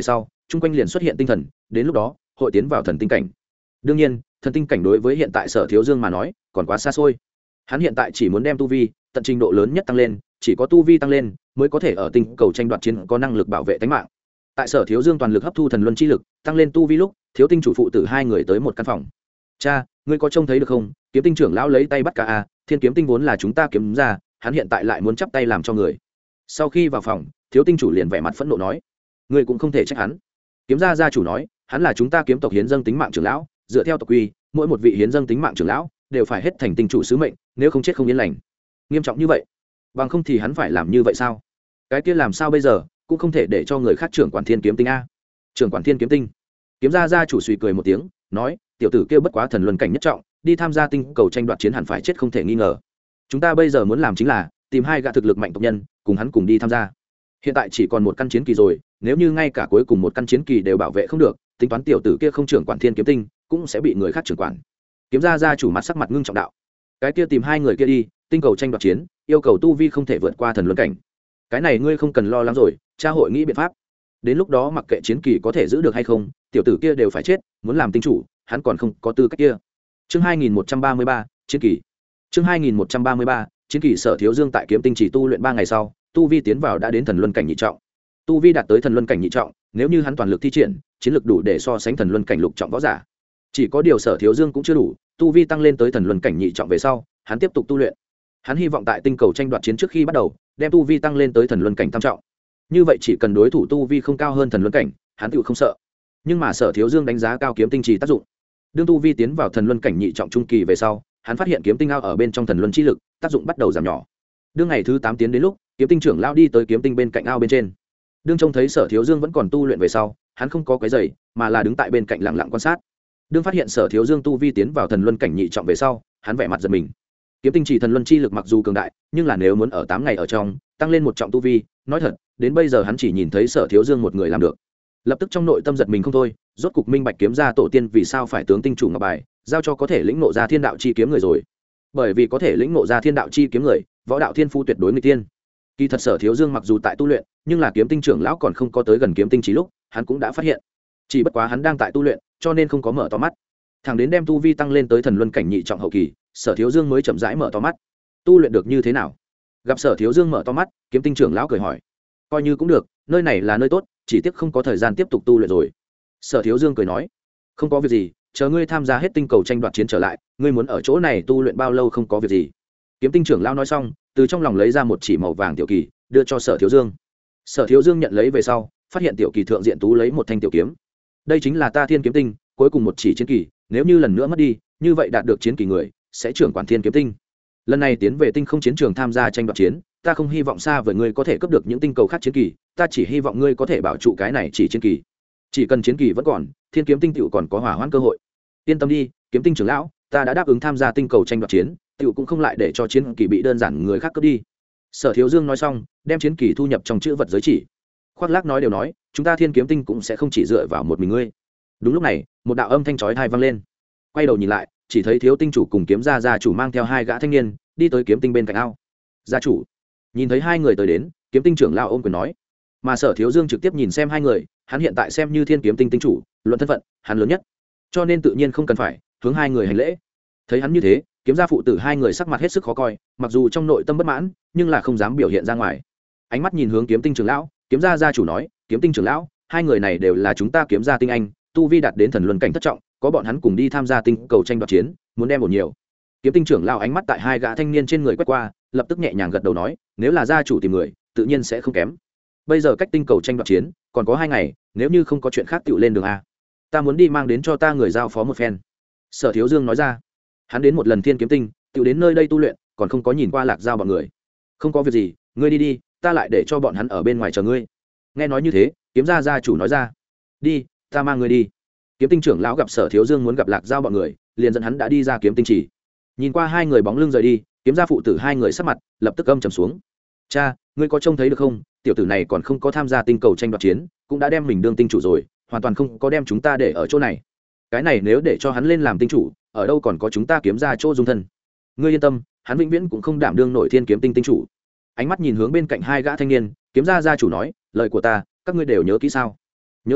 chung quanh liền xuất hiện tinh thần, đến lúc đó hội tiến vào thần tinh cảnh. Đương nhiên thần tinh cảnh đối với hiện tại Sở Thiếu Dương mà nói còn quá xa xôi. Hắn hiện tại chỉ muốn đem tu vi tận trình độ lớn nhất tăng lên, chỉ có tu vi tăng lên mới có thể ở tinh cầu tranh đoạt chiến có năng lực bảo vệ tính mạng. Tại Sở Thiếu Dương toàn lực hấp thu thần luân chi lực, tăng lên tu vi lúc, Thiếu Tinh chủ phụ tử hai người tới một căn phòng. "Cha, ngươi có trông thấy được không? Kiếm Tinh trưởng lão lấy tay bắt cả a, Thiên Kiếm Tinh vốn là chúng ta kiếm ra, hắn hiện tại lại muốn chắp tay làm cho người." Sau khi vào phòng, Thiếu Tinh chủ liền vẻ mặt phẫn nộ nói: "Ngươi cũng không thể trách hắn." Kiếm gia gia chủ nói: "Hắn là chúng ta kiếm tộc hiến dâng tính mạng trưởng lão, dựa theo tộc quy, mỗi một vị hiến dâng tính mạng trưởng lão đều phải hết thành tinh chủ sứ mệnh, nếu không chết không yên lành." Nghiêm trọng như vậy, bằng không thì hắn phải làm như vậy sao? Cái kia làm sao bây giờ, cũng không thể để cho người khác trưởng quản Thiên Kiếm Tinh a. Trưởng quản Thiên Kiếm Tinh. Kiếm gia gia chủ suy cười một tiếng, nói: "Tiểu tử kia bất quá thần luân cảnh nhất trọng, đi tham gia tinh cầu tranh đoạt chiến hẳn phải chết không thể nghi ngờ. Chúng ta bây giờ muốn làm chính là tìm hai gã thực lực mạnh tộc nhân, cùng hắn cùng đi tham gia. Hiện tại chỉ còn một căn chiến kỳ rồi, nếu như ngay cả cuối cùng một căn chiến kỳ đều bảo vệ không được, tính toán tiểu tử kia không trưởng quản Thiên Kiếm Tinh, cũng sẽ bị người khác trưởng quản." Kiếm gia gia chủ mặt sắc mặt ngưng trọng đạo: "Cái kia tìm hai người kia đi, tinh cầu tranh đoạt chiến, yêu cầu tu vi không thể vượt qua thần luân cảnh. Cái này ngươi không cần lo lắng rồi, cha hội nghĩ biện pháp. Đến lúc đó mặc kệ chiến kỳ có thể giữ được hay không, tiểu tử kia đều phải chết, muốn làm tinh chủ, hắn còn không có tư cách kia." Chương 2133, chiến kỳ. Chương 2133, chiến kỳ. Sở Thiếu Dương tại Kiếm Tinh chỉ tu luyện 3 ngày sau, tu vi tiến vào đã đến thần luân cảnh nhị trọng. Tu vi đạt tới thần luân cảnh nhị trọng, nếu như hắn toàn lực thi triển, chiến lực đủ để so sánh thần luân cảnh lục trọng võ giả. Chỉ có điều Sở Thiếu Dương cũng chưa đủ, tu vi tăng lên tới thần luân cảnh nhị trọng về sau, hắn tiếp tục tu luyện. Hắn hy vọng tại tinh cầu tranh đoạt chiến trước khi bắt đầu, đem tu vi tăng lên tới thần luân cảnh tam trọng. Như vậy chỉ cần đối thủ tu vi không cao hơn thần luân cảnh, hắn tựu không sợ. Nhưng mà Sở Thiếu Dương đánh giá cao kiếm tinh trì tác dụng. Đương tu vi tiến vào thần luân cảnh nhị trọng trung kỳ về sau, hắn phát hiện kiếm tinh ao ở bên trong thần luân chi lực, tác dụng bắt đầu giảm nhỏ. Đương ngày thứ 8 tiến đến lúc, kiếm tinh trưởng lao đi tới kiếm tinh bên cạnh ao bên trên. Đương trông thấy Sở Thiếu Dương vẫn còn tu luyện về sau, hắn không có quấy rầy, mà là đứng tại bên cạnh lặng lặng quan sát. Đương phát hiện Sở Thiếu Dương tu vi tiến vào thần luân cảnh nhị trọng về sau, hắn vẻ mặt giật mình. Kiếm tinh chỉ thần luân chi lực mặc dù cường đại, nhưng là nếu muốn ở 8 ngày ở trong tăng lên một trọng tu vi, nói thật, đến bây giờ hắn chỉ nhìn thấy Sở Thiếu Dương một người làm được. Lập tức trong nội tâm giật mình không thôi, rốt cục minh bạch kiếm gia tổ tiên vì sao phải tướng tinh chủ ngọc bài giao cho có thể lĩnh ngộ ra thiên đạo chi kiếm người rồi. Bởi vì có thể lĩnh ngộ ra thiên đạo chi kiếm người, võ đạo thiên phu tuyệt đối người tiên. Kỳ thật Sở Thiếu Dương mặc dù tại tu luyện, nhưng là kiếm tinh trưởng lão còn không có tới gần kiếm tinh chỉ lúc, hắn cũng đã phát hiện. Chỉ bất quá hắn đang tại tu luyện, cho nên không có mở to mắt. Thằng đến đem tu vi tăng lên tới thần luân cảnh nhị trọng hậu kỳ, Sở Thiếu Dương mới chậm rãi mở to mắt. Tu luyện được như thế nào? Gặp Sở Thiếu Dương mở to mắt, kiếm tinh trưởng lão cười hỏi: "Coi như cũng được, nơi này là nơi tốt, chỉ tiếc không có thời gian tiếp tục tu luyện rồi." Sở Thiếu Dương cười nói: "Không có việc gì, chờ ngươi tham gia hết tinh cầu tranh đoạt chiến trở lại, ngươi muốn ở chỗ này tu luyện bao lâu không có việc gì." Kiếm tinh trưởng lão nói xong, từ trong lòng lấy ra một chỉ màu vàng tiểu kỳ, đưa cho Sở Thiếu Dương. Sở Thiếu Dương nhận lấy về sau, phát hiện tiểu kỳ thượng diện tú lấy một thanh tiểu kiếm. Đây chính là ta Thiên Kiếm Tinh, cuối cùng một chỉ chiến kỳ, nếu như lần nữa mất đi, như vậy đạt được chiến kỳ người sẽ trưởng quản Thiên Kiếm Tinh. Lần này tiến về tinh không chiến trường tham gia tranh đoạt chiến, ta không hy vọng xa vời ngươi có thể cướp được những tinh cầu khác chiến kỳ, ta chỉ hy vọng ngươi có thể bảo trụ cái này chỉ chiến kỳ. Chỉ cần chiến kỳ vẫn còn, Thiên Kiếm Tinh tiểu còn có hỏa hoãn cơ hội. Yên tâm đi, Kiếm Tinh trưởng lão, ta đã đáp ứng tham gia tinh cầu tranh đoạt chiến, tiểu cũng không lại để cho chiến kỳ bị đơn giản người khác cướp đi. Sở Thiếu Dương nói xong, đem chiến kỳ thu nhập trong chữ vật giới chỉ. Khoác Lác nói đều nói, chúng ta Thiên Kiếm Tinh cũng sẽ không chỉ dựa vào một mình ngươi. Đúng lúc này, một đạo âm thanh chói tai vang lên. Quay đầu nhìn lại, chỉ thấy Thiếu Tinh chủ cùng kiếm gia gia chủ mang theo hai gã thanh niên đi tới kiếm tinh bên cạnh ao. Gia chủ nhìn thấy hai người tới đến, kiếm tinh trưởng lão ôm quyền nói. Mà Sở Thiếu Dương trực tiếp nhìn xem hai người, hắn hiện tại xem như Thiên Kiếm Tinh tinh chủ, luận thân phận hắn lớn nhất, cho nên tự nhiên không cần phải hướng hai người hành lễ. Thấy hắn như thế, kiếm gia phụ tử hai người sắc mặt hết sức khó coi, mặc dù trong nội tâm bất mãn, nhưng là không dám biểu hiện ra ngoài. Ánh mắt nhìn hướng kiếm tinh trưởng lão, kiếm gia gia chủ nói: "Kiếm tinh trưởng lão, hai người này đều là chúng ta kiếm gia tinh anh, tu vi đạt đến thần luân cảnh thất trọng, có bọn hắn cùng đi tham gia tinh cầu tranh đoạt chiến, muốn đem một nhiều." Kiếm tinh trưởng lão ánh mắt tại hai gã thanh niên trên người quét qua, lập tức nhẹ nhàng gật đầu nói: "Nếu là gia chủ tìm người, tự nhiên sẽ không kém. Bây giờ cách tinh cầu tranh đoạt chiến còn có 2 ngày, nếu như không có chuyện khác tựu lên đường a. Ta muốn đi mang đến cho ta người giao phó một phen." Sở Thiếu Dương nói ra. Hắn đến một lần Thiên Kiếm Tinh, tựu đến nơi đây tu luyện, còn không có nhìn qua Lạc Giao bọn người. "Không có việc gì, ngươi đi đi, ta lại để cho bọn hắn ở bên ngoài chờ ngươi." Nghe nói như thế, kiếm gia gia chủ nói ra. "Đi, ta mang ngươi đi." Kiếm tinh trưởng lão gặp Sở Thiếu Dương muốn gặp Lạc Giao bọn người, liền dẫn hắn đã đi ra kiếm tinh chỉ. Nhìn qua hai người bóng lưng rời đi, kiếm gia phụ tử hai người sắc mặt lập tức âm trầm xuống. "Cha, ngươi có trông thấy được không? Tiểu tử này còn không có tham gia tinh cầu tranh đoạt chiến, cũng đã đem mình đương tinh chủ rồi, hoàn toàn không có đem chúng ta để ở chỗ này. Cái này nếu để cho hắn lên làm tinh chủ, ở đâu còn có chúng ta kiếm ra chỗ dung thân. Ngươi yên tâm, hắn vĩnh viễn cũng không đảm đương nổi Thiên Kiếm Tinh tinh chủ." Ánh mắt nhìn hướng bên cạnh hai gã thanh niên, kiếm gia gia chủ nói: "Lời của ta, các ngươi đều nhớ kỹ sao?" "Nhớ kỹ,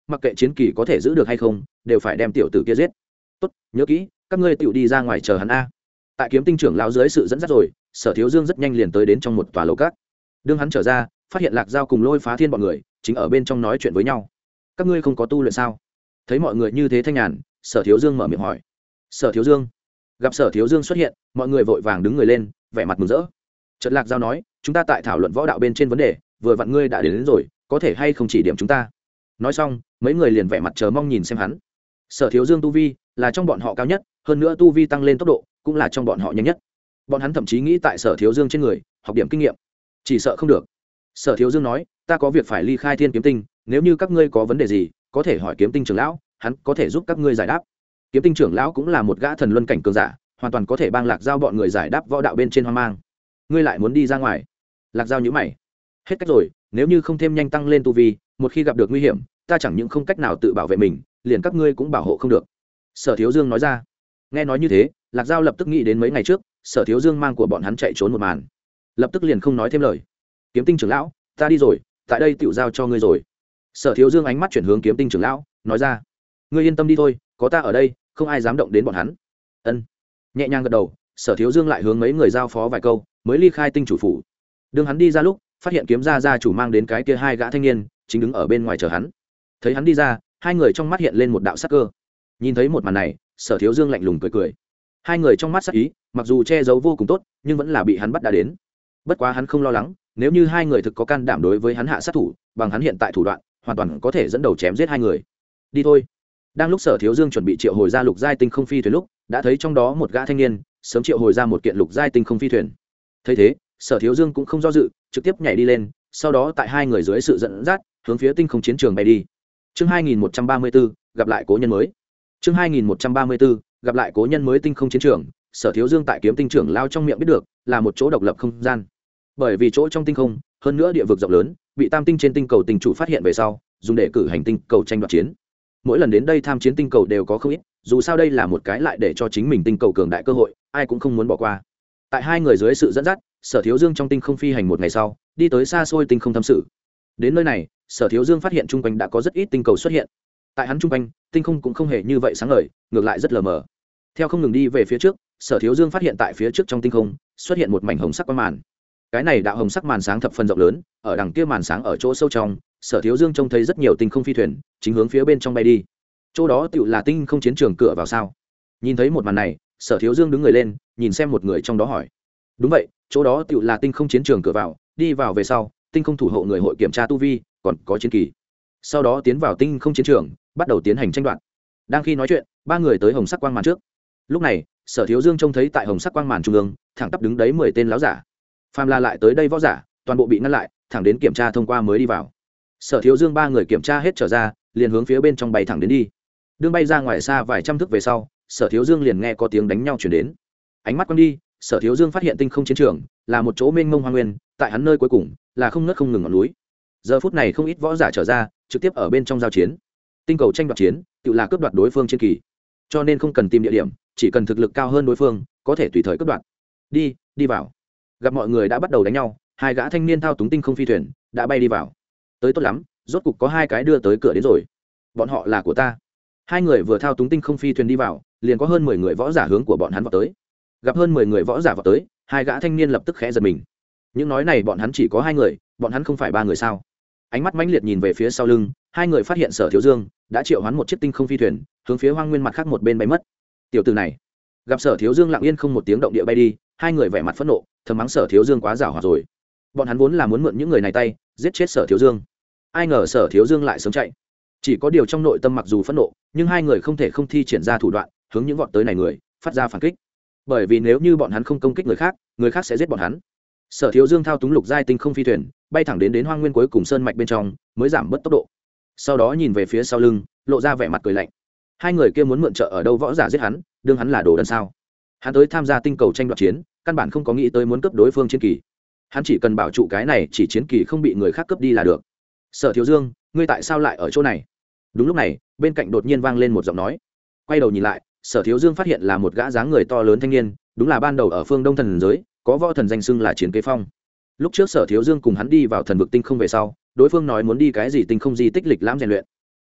mặc kệ chiến kỳ có thể giữ được hay không đều phải đem tiểu tử kia giết. Tốt, nhớ kỹ, các ngươi tựu đi ra ngoài chờ hắn a. Tại Kiếm Tinh trưởng lão dưới sự dẫn dắt rồi, Sở Thiếu Dương rất nhanh liền tới đến trong một tòa lầu các. Đương hắn trở ra, phát hiện Lạc Dao cùng Lôi Phá Thiên bọn người chính ở bên trong nói chuyện với nhau. Các ngươi không có tu luyện sao? Thấy mọi người như thế thanh nhàn, Sở Thiếu Dương mở miệng hỏi. Sở Thiếu Dương. Gặp Sở Thiếu Dương xuất hiện, mọi người vội vàng đứng người lên, vẻ mặt mừng rỡ. Trật Lạc Dao nói, chúng ta tại thảo luận võ đạo bên trên vấn đề, vừa vặn ngươi đã đến rồi, có thể hay không chỉ điểm chúng ta? Nói xong, mấy người liền vẻ mặt chờ mong nhìn xem hắn. Sở Thiếu Dương tu vi là trong bọn họ cao nhất, hơn nữa tu vi tăng lên tốc độ cũng là trong bọn họ nhanh nhất. Bọn hắn thậm chí nghĩ tại Sở Thiếu Dương trên người học điểm kinh nghiệm, chỉ sợ không được. Sở Thiếu Dương nói, ta có việc phải ly khai Thiên Kiếm Tinh, nếu như các ngươi có vấn đề gì có thể hỏi Kiếm Tinh trưởng lão, hắn có thể giúp các ngươi giải đáp. Kiếm Tinh trưởng lão cũng là một gã thần luân cảnh cường giả, hoàn toàn có thể bang Lạc Dao bọn người giải đáp võ đạo bên trên hoang mang. Ngươi lại muốn đi ra ngoài? Lạc Dao nhíu mày. Hết cách rồi, nếu như không thêm nhanh tăng lên tu vi, một khi gặp được nguy hiểm ta chẳng những không cách nào tự bảo vệ mình, liền các ngươi cũng bảo hộ không được. Sở Thiếu Dương nói ra. Nghe nói như thế, Lạc Dao lập tức nghĩ đến mấy ngày trước Sở Thiếu Dương mang của bọn hắn chạy trốn một màn, lập tức liền không nói thêm lời. Kiếm Tinh trưởng lão, ta đi rồi, tại đây tựu giao cho ngươi rồi. Sở Thiếu Dương ánh mắt chuyển hướng Kiếm Tinh trưởng lão, nói ra. Ngươi yên tâm đi thôi, có ta ở đây không ai dám động đến bọn hắn. Ân. Nhẹ nhàng gật đầu, Sở Thiếu Dương lại hướng mấy người giao phó vài câu mới ly khai tinh chủ phủ. Đương hắn đi ra lúc, phát hiện Kiếm gia gia chủ mang đến cái kia hai gã thanh niên chính đứng ở bên ngoài chờ hắn. Thấy hắn đi ra, hai người trong mắt hiện lên một đạo sắc cơ. Nhìn thấy một màn này, Sở Thiếu Dương lạnh lùng cười cười. Hai người trong mắt sắc ý mặc dù che giấu vô cùng tốt, nhưng vẫn là bị hắn bắt đã đến. Bất quá hắn không lo lắng, nếu như hai người thực có can đảm đối với hắn hạ sát thủ, bằng hắn hiện tại thủ đoạn hoàn toàn có thể dẫn đầu chém giết hai người. Đi thôi. Đang lúc Sở Thiếu Dương chuẩn bị triệu hồi ra lục giai tinh không phi thuyền lúc, đã thấy trong đó một gã thanh niên sớm triệu hồi ra một kiện lục giai tinh không phi thuyền. Thấy thế, Sở Thiếu Dương cũng không do dự, trực tiếp nhảy đi lên, sau đó tại hai người dưới sự dẫn dắt hướng phía tinh không chiến trường bay đi. Chương 2134, gặp lại cố nhân mới. Chương 2134, gặp lại cố nhân mới. Tinh không chiến trường, Sở Thiếu Dương tại Kiếm Tinh trưởng lao trong miệng biết được là một chỗ độc lập không gian. Bởi vì chỗ trong tinh không, hơn nữa địa vực rộng lớn, bị tam tinh trên tinh cầu tinh chủ phát hiện về sau, dùng để cử hành tinh cầu tranh đoạt chiến. Mỗi lần đến đây tham chiến tinh cầu đều có không ít, dù sao đây là một cái lại để cho chính mình tinh cầu cường đại cơ hội, ai cũng không muốn bỏ qua. Tại hai người dưới sự dẫn dắt, Sở Thiếu Dương trong tinh không phi hành một ngày sau, đi tới xa xôi tinh không thâm sự. Đến nơi này, Sở Thiếu Dương phát hiện chung quanh đã có rất ít tinh cầu xuất hiện. Tại hắn chung quanh, tinh không cũng không hề như vậy sáng ngời, ngược lại rất lờ mờ. Theo không ngừng đi về phía trước, Sở Thiếu Dương phát hiện tại phía trước trong tinh không xuất hiện một mảnh hồng sắc quang màn. Cái này đạo hồng sắc màn sáng thập phần rộng lớn, ở đằng kia màn sáng ở chỗ sâu trong, Sở Thiếu Dương trông thấy rất nhiều tinh không phi thuyền chính hướng phía bên trong bay đi. Chỗ đó tựu là tinh không chiến trường cửa vào sao? Nhìn thấy một màn này, Sở Thiếu Dương đứng người lên, nhìn xem một người trong đó hỏi. Đúng vậy, chỗ đó tựu là tinh không chiến trường cửa vào, đi vào về sau, tinh không thủ hộ người hội kiểm tra tu vi, còn có chiến kỳ. Sau đó tiến vào tinh không chiến trường, bắt đầu tiến hành tranh đoạt. Đang khi nói chuyện, ba người tới hồng sắc quang màn trước. Lúc này, Sở Thiếu Dương trông thấy tại hồng sắc quang màn trung ương, thẳng tắp đứng đấy 10 tên láo giả. Phàm là lại tới đây võ giả, toàn bộ bị ngăn lại, thẳng đến kiểm tra thông qua mới đi vào. Sở Thiếu Dương ba người kiểm tra hết trở ra, liền hướng phía bên trong bay thẳng đến đi. Đương bay ra ngoài xa vài trăm thước về sau, Sở Thiếu Dương liền nghe có tiếng đánh nhau truyền đến. Ánh mắt quăng đi, Sở Thiếu Dương phát hiện tinh không chiến trường là một chỗ mênh mông hoang nguyên, tại hắn nơi cuối cùng là không ngớt không ngừng ngọn núi. Giờ phút này không ít võ giả trở ra, trực tiếp ở bên trong giao chiến. Tinh cầu tranh đoạt chiến, tự là cướp đoạt đối phương chiến kỳ. Cho nên không cần tìm địa điểm, chỉ cần thực lực cao hơn đối phương, có thể tùy thời cướp đoạt. Đi vào. Gặp mọi người đã bắt đầu đánh nhau, hai gã thanh niên thao túng tinh không phi thuyền đã bay đi vào. Tới tốt lắm, rốt cục có hai cái đưa tới cửa đến rồi. Bọn họ là của ta. Hai người vừa thao túng tinh không phi thuyền đi vào, liền có hơn 10 người võ giả hướng của bọn hắn vào tới. Gặp hơn 10 người võ giả vào tới, hai gã thanh niên lập tức khẽ giật mình. Những nói này bọn hắn chỉ có hai người, bọn hắn không phải ba người sao? Ánh mắt mãnh liệt nhìn về phía sau lưng, hai người phát hiện Sở Thiếu Dương đã triệu hoán một chiếc tinh không phi thuyền, hướng phía hoang nguyên mặt khác một bên bay mất. Tiểu tử này, gặp Sở Thiếu Dương lặng yên không một tiếng động địa bay đi, hai người vẻ mặt phẫn nộ, thầm mắng Sở Thiếu Dương quá giàu hoạt rồi. Bọn hắn vốn là muốn mượn những người này tay giết chết Sở Thiếu Dương, ai ngờ Sở Thiếu Dương lại sớm chạy. Chỉ có điều trong nội tâm mặc dù phẫn nộ, nhưng hai người không thể không thi triển ra thủ đoạn, hướng những vọt tới này người phát ra phản kích. Bởi vì nếu như bọn hắn không công kích người khác sẽ giết bọn hắn. Sở Thiếu Dương thao túng lục giai tinh không phi thuyền, bay thẳng đến hoang nguyên cuối cùng sơn mạch bên trong, mới giảm bớt tốc độ. Sau đó nhìn về phía sau lưng, lộ ra vẻ mặt cười lạnh. Hai người kia muốn mượn trợ ở đâu võ giả giết hắn, đương hắn là đồ đần sao? Hắn tới tham gia tinh cầu tranh đoạt chiến, căn bản không có nghĩ tới muốn cướp đối phương chiến kỳ. Hắn chỉ cần bảo trụ cái này chỉ chiến kỳ không bị người khác cướp đi là được. Sở Thiếu Dương, ngươi tại sao lại ở chỗ này? Đúng lúc này, bên cạnh đột nhiên vang lên một giọng nói. Quay đầu nhìn lại, Sở Thiếu Dương phát hiện là một gã dáng người to lớn thanh niên, đúng là ban đầu ở phương Đông thần giới có võ thần danh xưng là Chiến Kế Phong. Lúc trước Sở Thiếu Dương cùng hắn đi vào thần vực tinh không về sau, đối phương nói muốn đi cái gì tinh không di tích lịch lãm rèn luyện.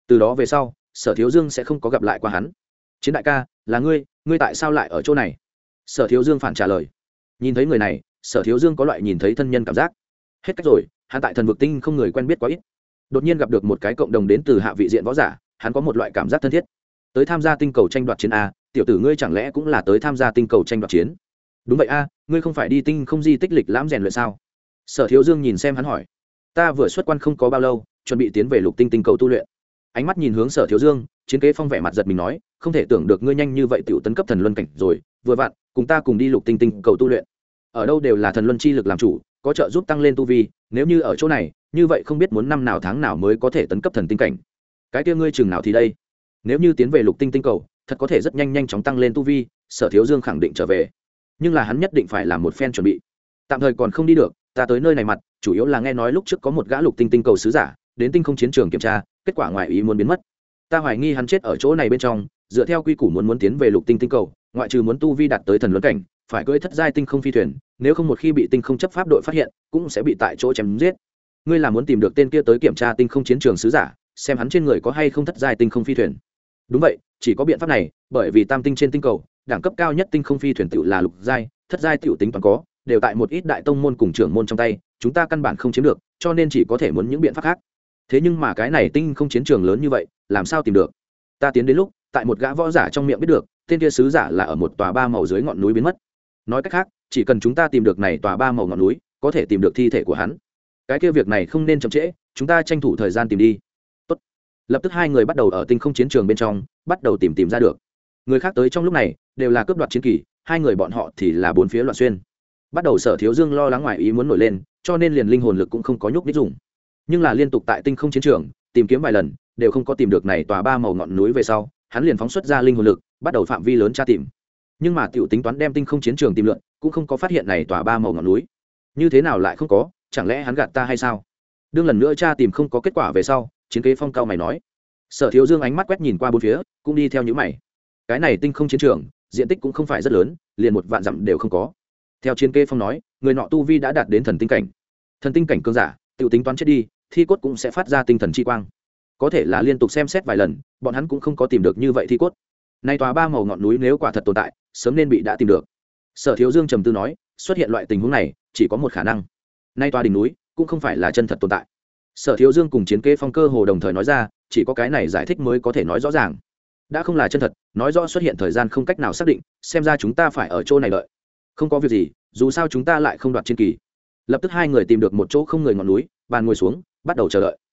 từ đó về sau Sở Thiếu Dương sẽ không có gặp lại qua hắn. Chiến đại ca, là ngươi tại sao lại ở chỗ này? Sở Thiếu Dương phản trả lời. Nhìn thấy người này, Sở Thiếu Dương có loại nhìn thấy thân nhân cảm giác. Hết cách rồi, hắn tại thần vực tinh không người quen biết quá ít, đột nhiên gặp được một cái cộng đồng đến từ hạ vị diện võ giả, hắn có một loại cảm giác thân thiết. Tới tham gia tinh cầu tranh đoạt chiến a, tiểu tử ngươi chẳng lẽ cũng là tới tham gia tinh cầu tranh đoạt chiến? Đúng vậy a, ngươi không phải đi tinh không di tích lịch lãm rèn luyện sao? Sở Thiếu Dương nhìn xem hắn hỏi. Ta vừa xuất quan không có bao lâu, chuẩn bị tiến về lục tinh tinh cầu tu luyện. Ánh mắt nhìn hướng Sở Thiếu Dương, Chiến Kế Phong vẻ mặt giật mình nói, không thể tưởng được ngươi nhanh như vậy tiểu tấn cấp thần luân cảnh rồi, vừa vặn, cùng ta cùng đi lục tinh tinh cầu tu luyện. Ở đâu đều là thần luân chi lực làm chủ, có trợ giúp tăng lên tu vi, nếu như ở chỗ này, như vậy không biết muốn năm nào tháng nào mới có thể tấn cấp thần tinh cảnh. Cái kia ngươi chừng nào thì đây? Nếu như tiến về lục tinh tinh cầu, thật có thể rất nhanh chóng tăng lên tu vi, Sở Thiếu Dương khẳng định trở về. Nhưng là hắn nhất định phải làm một phen chuẩn bị. Tạm thời còn không đi được, ta tới nơi này mặt, chủ yếu là nghe nói lúc trước có một gã lục tinh tinh cầu sứ giả, đến tinh không chiến trường kiểm tra, kết quả ngoài ý muốn biến mất. Ta hoài nghi hắn chết ở chỗ này bên trong, dựa theo quy củ muốn tiến về lục tinh tinh cầu, ngoại trừ muốn tu vi đạt tới thần luân cảnh, phải cưỡi thất giai tinh không phi thuyền, nếu không một khi bị tinh không chấp pháp đội phát hiện, cũng sẽ bị tại chỗ chém giết. Ngươi là muốn tìm được tên kia tới kiểm tra tinh không chiến trường sứ giả, xem hắn trên người có hay không thất giai tinh không phi thuyền. Đúng vậy, chỉ có biện pháp này, bởi vì tam tinh trên tinh cầu, đẳng cấp cao nhất tinh không phi thuyền tiểu là lục giai, thất giai tiểu tính toàn có, đều tại một ít đại tông môn cùng trưởng môn trong tay, chúng ta căn bản không chiếm được, cho nên chỉ có thể muốn những biện pháp khác. Thế nhưng mà cái này tinh không chiến trường lớn như vậy, làm sao tìm được? Ta tiến đến lúc, tại một gã võ giả trong miệng biết được, tên kia sứ giả là ở một tòa ba màu dưới ngọn núi biến mất. Nói cách khác, chỉ cần chúng ta tìm được này tòa ba màu ngọn núi, có thể tìm được thi thể của hắn. Cái kia việc này không nên chậm trễ, chúng ta tranh thủ thời gian tìm đi. Tốt. Lập tức hai người bắt đầu ở tinh không chiến trường bên trong, bắt đầu tìm ra được. Người khác tới trong lúc này, đều là cướp đoạt chiến kỳ, hai người bọn họ thì là bốn phía loạn xuyên. Bắt đầu Sở Thiếu Dương lo lắng ngoài ý muốn nổi lên, cho nên liền linh hồn lực cũng không có nhúc nhích dùng. Nhưng là liên tục tại tinh không chiến trường tìm kiếm vài lần, đều không có tìm được này tòa ba màu ngọn núi về sau, hắn liền phóng xuất ra linh hồn lực, bắt đầu phạm vi lớn tra tìm. Nhưng mà tiểu tính toán đem tinh không chiến trường tìm lượn, cũng không có phát hiện này tòa ba màu ngọn núi. Như thế nào lại không có, chẳng lẽ hắn gạt ta hay sao? Đương lần nữa tra tìm không có kết quả về sau, Chiến Kế Phong cao mày nói. Sở Thiếu Dương ánh mắt quét nhìn qua bốn phía, cũng đi theo những mày. Cái này tinh không chiến trường, diện tích cũng không phải rất lớn, liền 1 vạn dặm đều không có. Theo Chiến Kế Phong nói, người nọ tu vi đã đạt đến thần tinh cảnh. Thần tinh cảnh cường giả, tiểu tính toán chết đi, thi cốt cũng sẽ phát ra tinh thần chi quang. Có thể là liên tục xem xét vài lần, bọn hắn cũng không có tìm được như vậy thi cốt. Nay tòa ba màu ngọn núi nếu quả thật tồn tại, sớm nên bị đã tìm được. Sở Thiếu Dương trầm tư nói, xuất hiện loại tình huống này, chỉ có một khả năng. Nay tòa đỉnh núi cũng không phải là chân thật tồn tại. Sở Thiếu Dương cùng Chiến Kế Phong cơ hồ đồng thời nói ra, chỉ có cái này giải thích mới có thể nói rõ ràng. Đã không là chân thật, nói rõ xuất hiện thời gian không cách nào xác định, xem ra chúng ta phải ở chỗ này đợi. Không có việc gì, dù sao chúng ta lại không đoạt chiến kỳ. Lập tức hai người tìm được một chỗ không người ngọn núi, bàn ngồi xuống, bắt đầu chờ đợi.